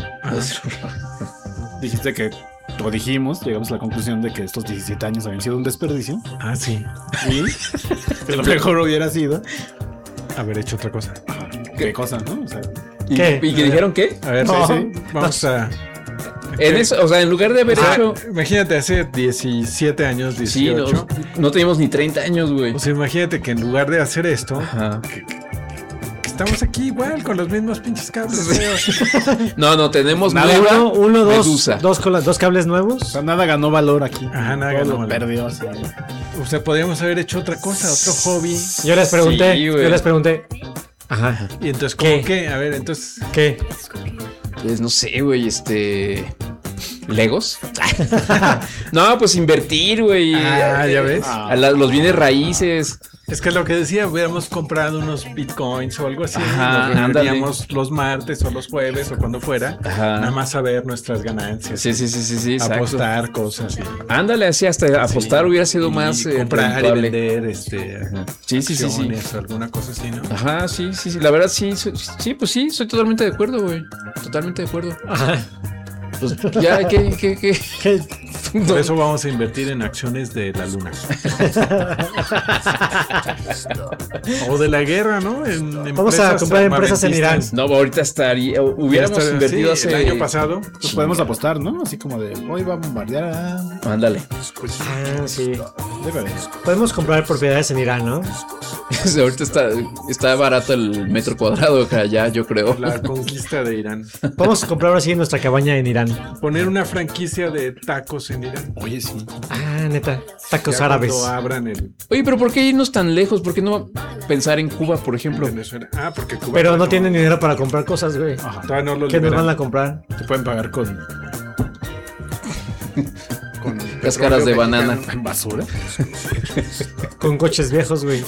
dijiste que, o dijimos, llegamos a la conclusión de que estos 17 años habían sido un desperdicio. Ah, sí. Y que lo mejor hubiera sido. Haber hecho otra cosa. ¿Qué cosa, no? O sea, ¿Qué? ¿Y que dijeron qué? A ver, No. sí. Vamos a... En eso, o sea, en lugar de haber hecho. Imagínate, hace 17 años, Sí, 18. no teníamos ni 30 años, güey. O sea, imagínate que en lugar de hacer esto, Ajá. que estamos aquí igual con los mismos pinches cables. No, tenemos dos cables nuevos. O sea, nada ganó valor aquí. Ajá, nada ganó valor. Perdió. Sí. O sea, podríamos haber hecho otra cosa, otro hobby. Yo les pregunté. Ajá. Y entonces, ¿cómo qué? A ver, entonces. ¿Qué? Pues no sé, güey, ¿Legos? No, pues invertir, güey. Ya ves. Los bienes raíces. Es que lo que decía, hubiéramos comprado unos bitcoins o algo así. Ajá, nos reuníamos los martes o los jueves o cuando fuera. Ajá. Nada más a ver nuestras ganancias. Sí. Apostar exacto. cosas. Sí. Ándale, así hasta apostar hubiera sido más comprar y vender, Sí. O alguna cosa así, ¿no? Ajá, sí. La verdad, sí, pues sí, estoy totalmente de acuerdo, güey. Totalmente de acuerdo. Ajá. Pues ya, ¿qué? Por eso vamos a invertir en acciones de la luna. O de la guerra, ¿no? Vamos a comprar empresas en Irán. No, ahorita hubiéramos invertido el año pasado. Pues podemos apostar, ¿no? Así como de hoy va a bombardear. Ándale. Pues, sí. Podemos comprar propiedades en Irán, ¿no? Ahorita está barato el metro cuadrado acá allá, yo creo. La conquista de Irán. Podemos comprar ahora sí nuestra cabaña en Irán. Poner una franquicia de tacos en Irán. Oye, sí. Neta. Tacos árabes. Abran Oye, pero ¿por qué irnos tan lejos? ¿Por qué no pensar en Cuba, por ejemplo? Venezuela. Porque Cuba. Pero no tienen dinero para comprar cosas, güey. Ajá. Todavía no lo ¿Qué nos van a comprar? Te pueden pagar con cáscaras de banana. ¿En basura? Con coches viejos, güey.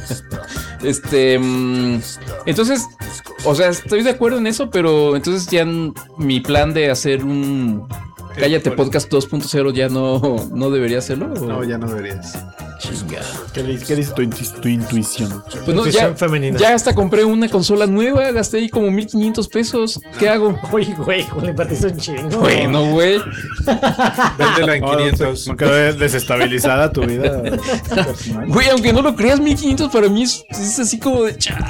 Entonces, o sea, estoy de acuerdo en eso, pero entonces ya mi plan de hacer un Cállate Podcast 2.0 ya no debería hacerlo. ¿O? No, ya no deberías. Chingada. ¿Qué dice tu intuición? Pues no, femenina. Ya hasta compré una consola nueva, gasté ahí como 1,500 pesos. ¿Qué hago? Oye, güey, le invertiste un chingo. Bueno, güey. Véndela en 500. No quedó desestabilizada tu vida. Güey, aunque no lo creas, 1,500 para mí es así como de chale.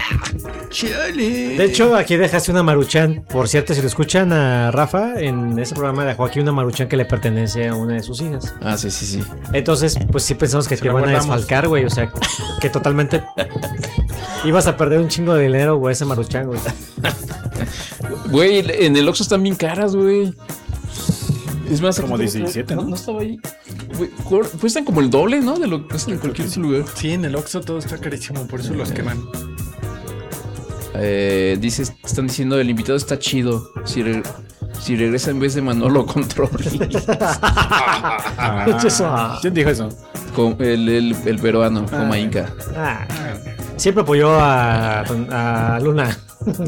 De hecho, aquí dejaste una Maruchan. Por cierto, si lo escuchan a Rafa, en ese programa dejó aquí una Maruchan que le pertenece a una de sus hijas. Ah, sí. Entonces, pues sí pensamos que te van a desfalcar, güey. O sea, que totalmente ibas a perder un chingo de dinero, güey, ese Maruchan, güey. Güey, en el Oxxo están bien caras, güey. Es más, como 17, ¿no? No estaba ahí. Güey, cuestan como el doble, ¿no? De lo que cuestan en cualquier lugar. Sí, en el Oxxo todo está carísimo, por eso los queman. Están diciendo el invitado está chido. Si regresa en vez de Manolo Control. ¿Quién dijo eso? El peruano, Coma Inca. Siempre apoyó a Luna.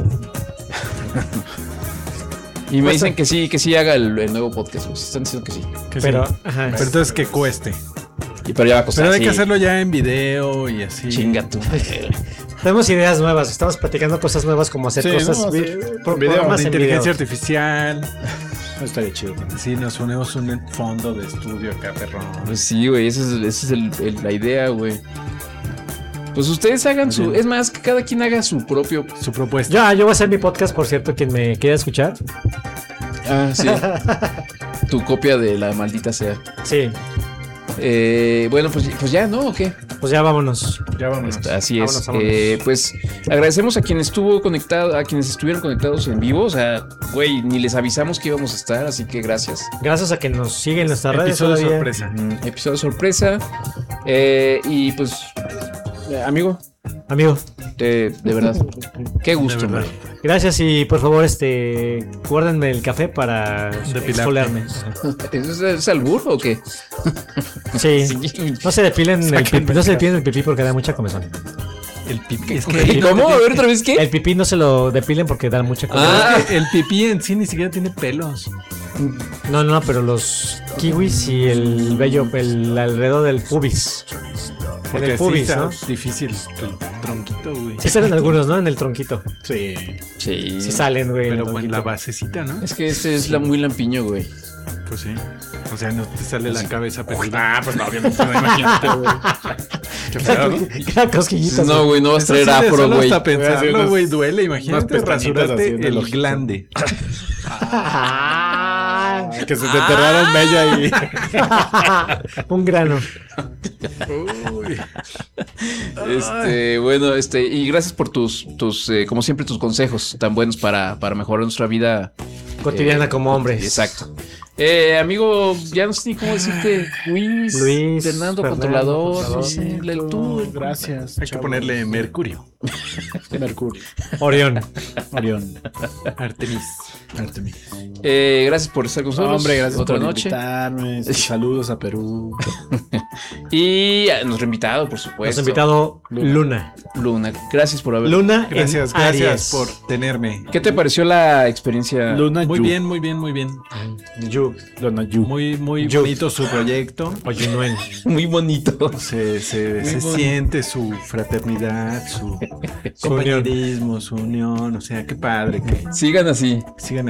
Y me dicen que sí haga el nuevo podcast. Están diciendo que sí. Pero entonces que cueste. Pero ya va a costar. Pero hay que hacerlo ya en video y así. Chinga tú. Tenemos ideas nuevas, estamos platicando cosas nuevas como hacer cosas video, de inteligencia artificial. Estaría chido. Sí, nos unimos un fondo de estudio acá, perrón. Pues sí, güey, esa es la idea, güey. Pues ustedes hagan es más, que cada quien haga su propuesta. Yo voy a hacer mi podcast, por cierto, quien me quiera escuchar. Ah, sí. Tu copia de La Maldita Sea. Sí. Bueno, pues ya, ¿no? ¿O qué? Pues ya vámonos. Así es. Pues agradecemos a quien estuvo conectado, a quienes estuvieron conectados en vivo. O sea, güey, ni les avisamos que íbamos a estar, así que gracias. Gracias a que nos siguen en nuestras redes. Episodio sorpresa. Episodio sorpresa. Y pues, amigo. De verdad. Qué gusto, man. Gracias y por favor, guárdenme el café para exfoliarme. ¿Es albur o qué? Sí. No se depilen el pipí porque da mucha comezón. El pipí. ¿Cómo? A ver, otra vez, ¿qué? El pipí no se lo depilen porque da mucha comezón. El pipí en sí ni siquiera tiene pelos. No, pero los kiwis y el vello, el alrededor del pubis. Porque en el pubis, sí, ¿no? Difícil el tronquito, güey. Sí salen algunos, ¿no? En el tronquito. Sí. Sí salen, güey. Pero en la basecita, ¿no? Es que es muy lampiño, güey. Pues sí. O sea, no te sale la cabeza peluda. Pues no, obviamente no, imagínate, güey. Qué feo, ¿no? Cosquillitas. No, güey, no vas a traer afro, güey. Hasta pensarlo, güey, duele. Imagínate rasurarte el glande. Que se te enterraron bella y... Un grano. Bueno, y gracias por tus como siempre, tus consejos tan buenos para mejorar nuestra vida Cotidiana como hombres. Exacto. Amigo, ya no sé ni cómo decirte. Luis Fernando, controlador. Tú. Gracias. Hay que ponerle Mercurio. Mercurio. Orión. Artemis. Gracias por estar con nosotros. Hombre, gracias otra por noche. invitarme. Saludos a Perú. Y nos invitado, por supuesto. Nos ha invitado Luna. Gracias por haber. Luna. Gracias por tenerme. ¿Qué te pareció la experiencia? Luna Muy Yu. bien. Luna Yu. Muy bonito su proyecto. Muy bonito. Se siente su fraternidad, su compañerismo, su unión. O sea, qué padre que sigan así.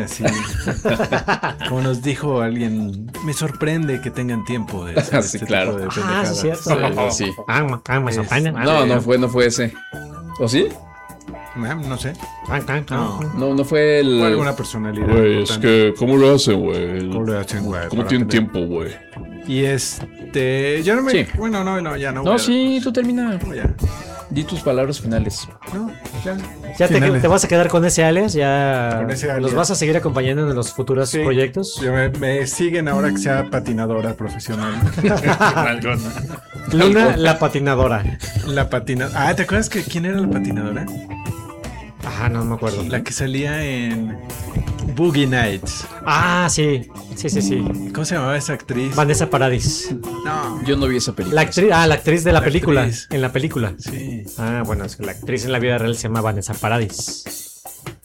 Como nos dijo alguien, me sorprende que tengan tiempo de hacer Sí, este claro. tipo de pendejadas. Sí, cierto. Sí. No, No fue ese. ¿O sí? No sé. No fue el. Fue alguna personalidad. Güey, es que, ¿cómo lo hacen, güey? ¿Cómo lo hacen, güey? ¿Cómo tienen tiempo, güey? Y yo no me. Sí. Bueno, no, ya no. No, sí, tú termina. No, ya. Di tus palabras finales. No, ya. Ya te vas a quedar con ese alias, ya Con ese alias. los vas a seguir acompañando en los futuros proyectos. Me siguen ahora que sea patinadora profesional. Luna, la patinadora. La patinadora. Ah, ¿te acuerdas quién era la patinadora? Ajá, no me acuerdo. La que salía en Boogie Nights. Ah, sí. ¿Cómo se llamaba esa actriz? Vanessa Paradis. No. Yo no vi esa película. La actriz de la película. actriz. En la película. Sí. Ah, bueno, es que la actriz en la vida real se llama Vanessa Paradis.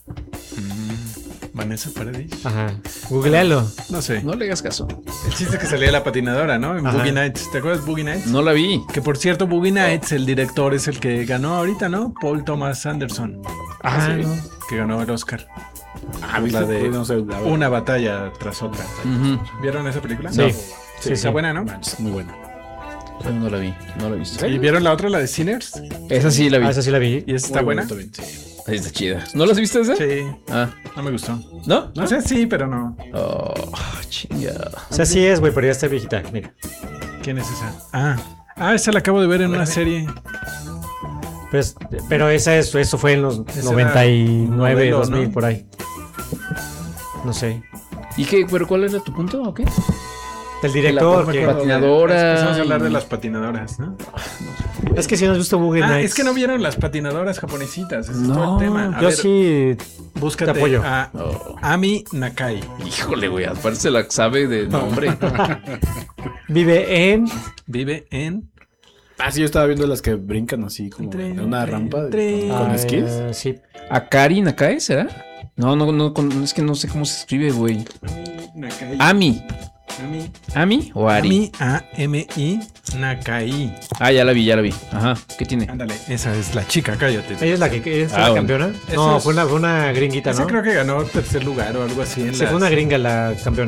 Vanessa Paradis. Ajá. Googlealo. No sé. No le hagas caso. El chiste es que salía la patinadora, ¿no? En Ajá. Boogie Nights. ¿Te acuerdas de Boogie Nights? No la vi. Que por cierto, Boogie Nights, el director es el que ganó ahorita, ¿no? Paul Thomas Anderson. Ajá. Sí, que ganó el Oscar. Ah, Por la ¿viste? de No sé, la verdad. Una batalla tras otra. Ujú. ¿Vieron esa película? Sí. No. Sí, Está sí. buena, ¿no? Es muy buena. Yo no la vi. No la he visto. ¿Y vieron la otra, la de Sinners? Esa sí la vi. Ah, esa sí la vi. ¿Y esa está Muy buena? también, sí. Ahí está chida. ¿No las viste esa? Sí. Ah. No me gustó. ¿No? O sea, sí, pero no. Oh, chinga. O sea, sí es, güey, pero ya está viejita. Mira. ¿Quién es esa? Esa la acabo de ver en una serie. Pues, pero eso fue en los Esa 99, modelo, 2000, ¿no? por ahí. No sé. ¿Y qué? ¿Pero cuál era tu punto o qué? Del director. La que- patinadora. Empezamos a hablar de las patinadoras, ¿no? Es que si no has visto Boogie Nights. Es que no vieron las patinadoras japonesitas. Ese es todo No, el tema. A yo ver, sí búscate te apoyo. a Ami Nakai. Híjole, güey. Aparte la sabe de nombre. vive en... Vive en... Ah, sí, yo estaba viendo las que brincan así como en una rampa con Ah, esquís. sí. ¿Akari Nakai será? No, es que no sé cómo se escribe, güey. Nakai. Ami. ¿Ami o Ari? Ami, Nakai. Ah, ya la vi. Ajá. ¿Qué tiene? Ándale, esa es la chica, cállate. ¿Ella es la que es la bueno. campeona? Esa No, es- fue una gringuita, Esa ¿no? creo que ganó tercer lugar o algo así en, Sí, fue una gringa la campeona.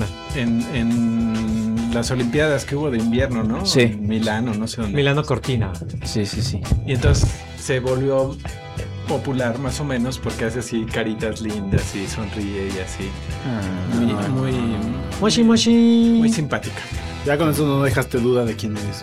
en las Olimpiadas que hubo de invierno, ¿no? Sí. En Milano, no sé dónde. Milano Cortina. Sí. Y entonces se volvió popular más o menos porque hace así caritas lindas y sonríe y así. Muy Moshi Moshi. simpática. Ya con eso no dejaste duda de quién es.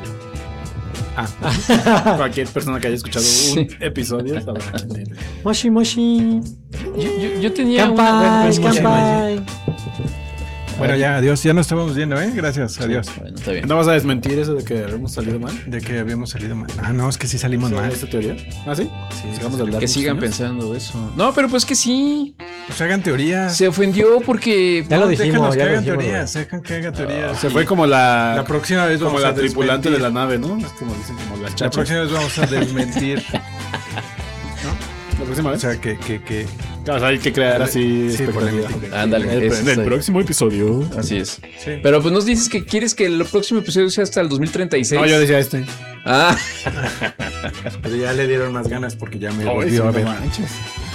Cualquier persona que haya escuchado un episodio sabrá quién es. Moshi Moshi. Yo tenía Kampai, una... Kampai. Bueno, ya, adiós. Ya nos estábamos viendo, ¿eh? Gracias, adiós. Bueno, está bien. ¿No vas a desmentir eso de que habíamos salido mal? De que habíamos salido mal. Ah, no, es que sí salimos mal. ¿Esta teoría? ¿Ah, sí? Sigamos de hablar. Que sigan muchos pensando eso. No, pero pues que sí. Pues hagan teorías. Se ofendió porque... Ya lo Déjanos dijimos, que ya lo hagan dijimos. teorías. Dejan que hagan teorías. años. Se fue como la próxima vez como vamos la a tripulante desmentir. de la nave, ¿no? Es como dicen, como las La chachas. próxima vez vamos a desmentir. La próxima O vez. sea, que Claro, o sea, hay que crear así Sí, expectativa. polémica. Ándale. En el próximo episodio. Así es. Sí. Pero pues nos dices que quieres que el próximo episodio sea hasta el 2036. No, yo decía este. Ah, Pero ya le dieron más ganas porque ya me Ay, sí, volvió a no ver. manches.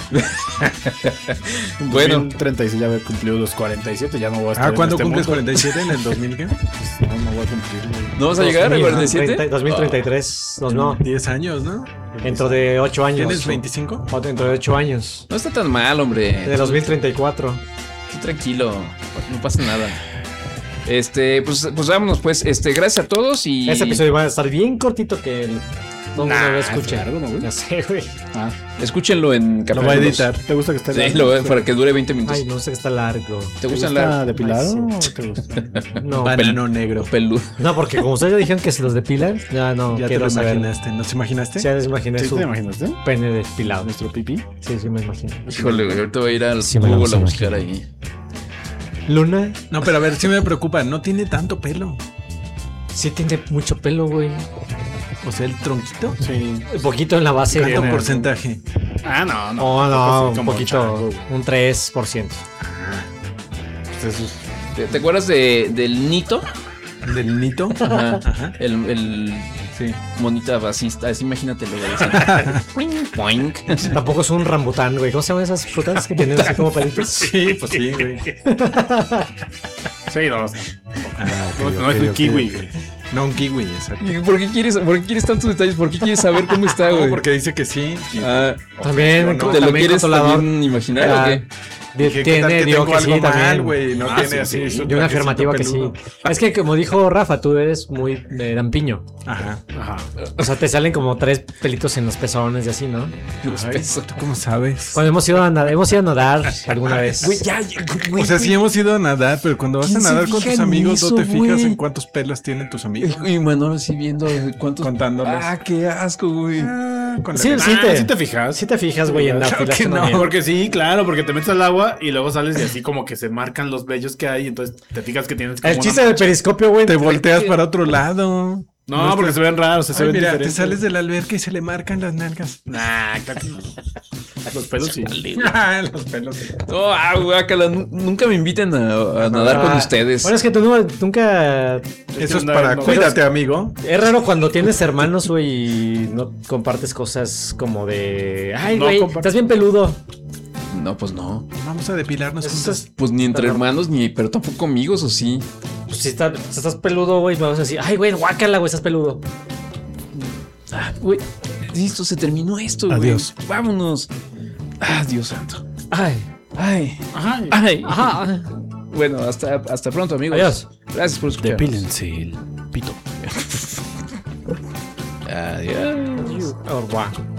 bueno. 36 ya había cumplido los 47, ya no voy a estar. ¿Cuándo en este cumples mundo. 47? ¿En el 2000 qué? No, no voy a cumplir. Güey. ¿No vas a llegar al 47? 2033. No. 10 años, ¿no? Dentro de 8 años. ¿Tienes 25? O dentro de 8 años. No está tan mal, hombre. De 2034. Tú tranquilo. No pasa nada. Pues vámonos, pues. Gracias a todos y. Este episodio va a estar bien cortito que el. No lo escuché. Largo, ¿no, güey? Ya sé, güey. Escúchenlo en Lo va a editar. ¿Te gusta que esté Sí, largo? para que dure 20 minutos. Ay, no sé que está largo. ¿Te gustan ¿Está largo? depilado Ay, o te gusta? No, Banano negro. Peludo. no, porque como ustedes ya dijeron que se los depilan, ya no Ya te quiero lo saber. imaginaste. ¿No se imaginaste? Ya les imaginé ¿Sí su te imaginaste? pene depilado. ¿Nuestro pipí? Sí, me imagino. Híjole, güey. Ahorita voy a ir al Sí, me lo Google a vamos a buscar imaginar. ahí. Luna No, pero a ver, sí me preocupa. No tiene tanto pelo. sí tiene mucho pelo, güey. O sea, el tronquito. Sí. Un poquito en la base. ¿Cuánto Tiene- porcentaje? Ah, no, no. Oh, no, Tampoco un como poquito, chango, un 3%. pues eso es- ¿Te acuerdas del Nito? ¿Del nito? Ajá. Ajá. El Sí. monita basista. Así imagínatelo, güey. Poink. Tampoco es un rambután, güey. ¿Cómo se llaman esas frutas que tienen así como pelitos? Sí, pues sí, güey. Sí, no. No es un kiwi, güey. No, un kiwi, exacto. ¿Y ¿Por qué quieres tantos detalles? ¿Por qué quieres saber cómo está, No, güey? porque dice que sí. Ah, También, no, ¿te lo también quieres controlador. también imaginar o Ah, qué? Dije, ¿qué tal tiene, que digo tengo que sí, algo mal, también. güey? No Ah, tiene sí, así. sí. su Y una trajecito afirmativa que sí. peludo. Es que como dijo Rafa, tú eres muy lampiño. Ajá. Ajá. O sea, te salen como 3 pelitos en los pezones y así, ¿no? Ay, ¿tú cómo sabes? Cuando hemos ido a nadar alguna vez. Güey, O sea, sí hemos ido a nadar, pero cuando vas a ¿Quién se nadar con fija tus en amigos, eso, ¿no te fijas güey? en cuántos pelos tienen tus amigos? Y Manolo así viendo cuántos. Contándolos. Ah, qué asco, güey. Con la Sí, neta. sí Ah, te, ¿sí te fijas? Sí te fijas, güey, en la Claro que no, filación. Porque sí, claro, porque te metes al agua y luego sales y así como que se marcan los vellos que hay, entonces te fijas que tienes como El una chiste del mancha. periscopio, güey. Te volteas para otro lado. No, porque se ven raros, se Ay, ven mira, diferentes. te sales de la alberca y se le marcan las nalgas. Nah, claro que no. Los pelos sí. Los pelos. No, guácala, nunca me inviten a nadar con ustedes. Bueno, es que tú nunca... Eso es no, para no. cuídate, amigo. Es raro cuando tienes hermanos, güey, y no compartes cosas como de... Ay, No güey, comparto. estás bien peludo. No, pues no. Vamos a depilarnos Eso juntos. es- Pues ni entre hermanos, pero tampoco amigos, ¿o sí? Pues si estás peludo, güey, vamos a decir, ay, güey, guácala, güey, estás peludo. Ah, güey, listo, se terminó esto, güey. Adiós. Vámonos. Ah, Dios santo. Ay, Ay, Ajá. ay. ajá. Bueno, hasta pronto, amigos. Adiós. Gracias por escuchar. Depílense el pito. Adiós. Oh, guau.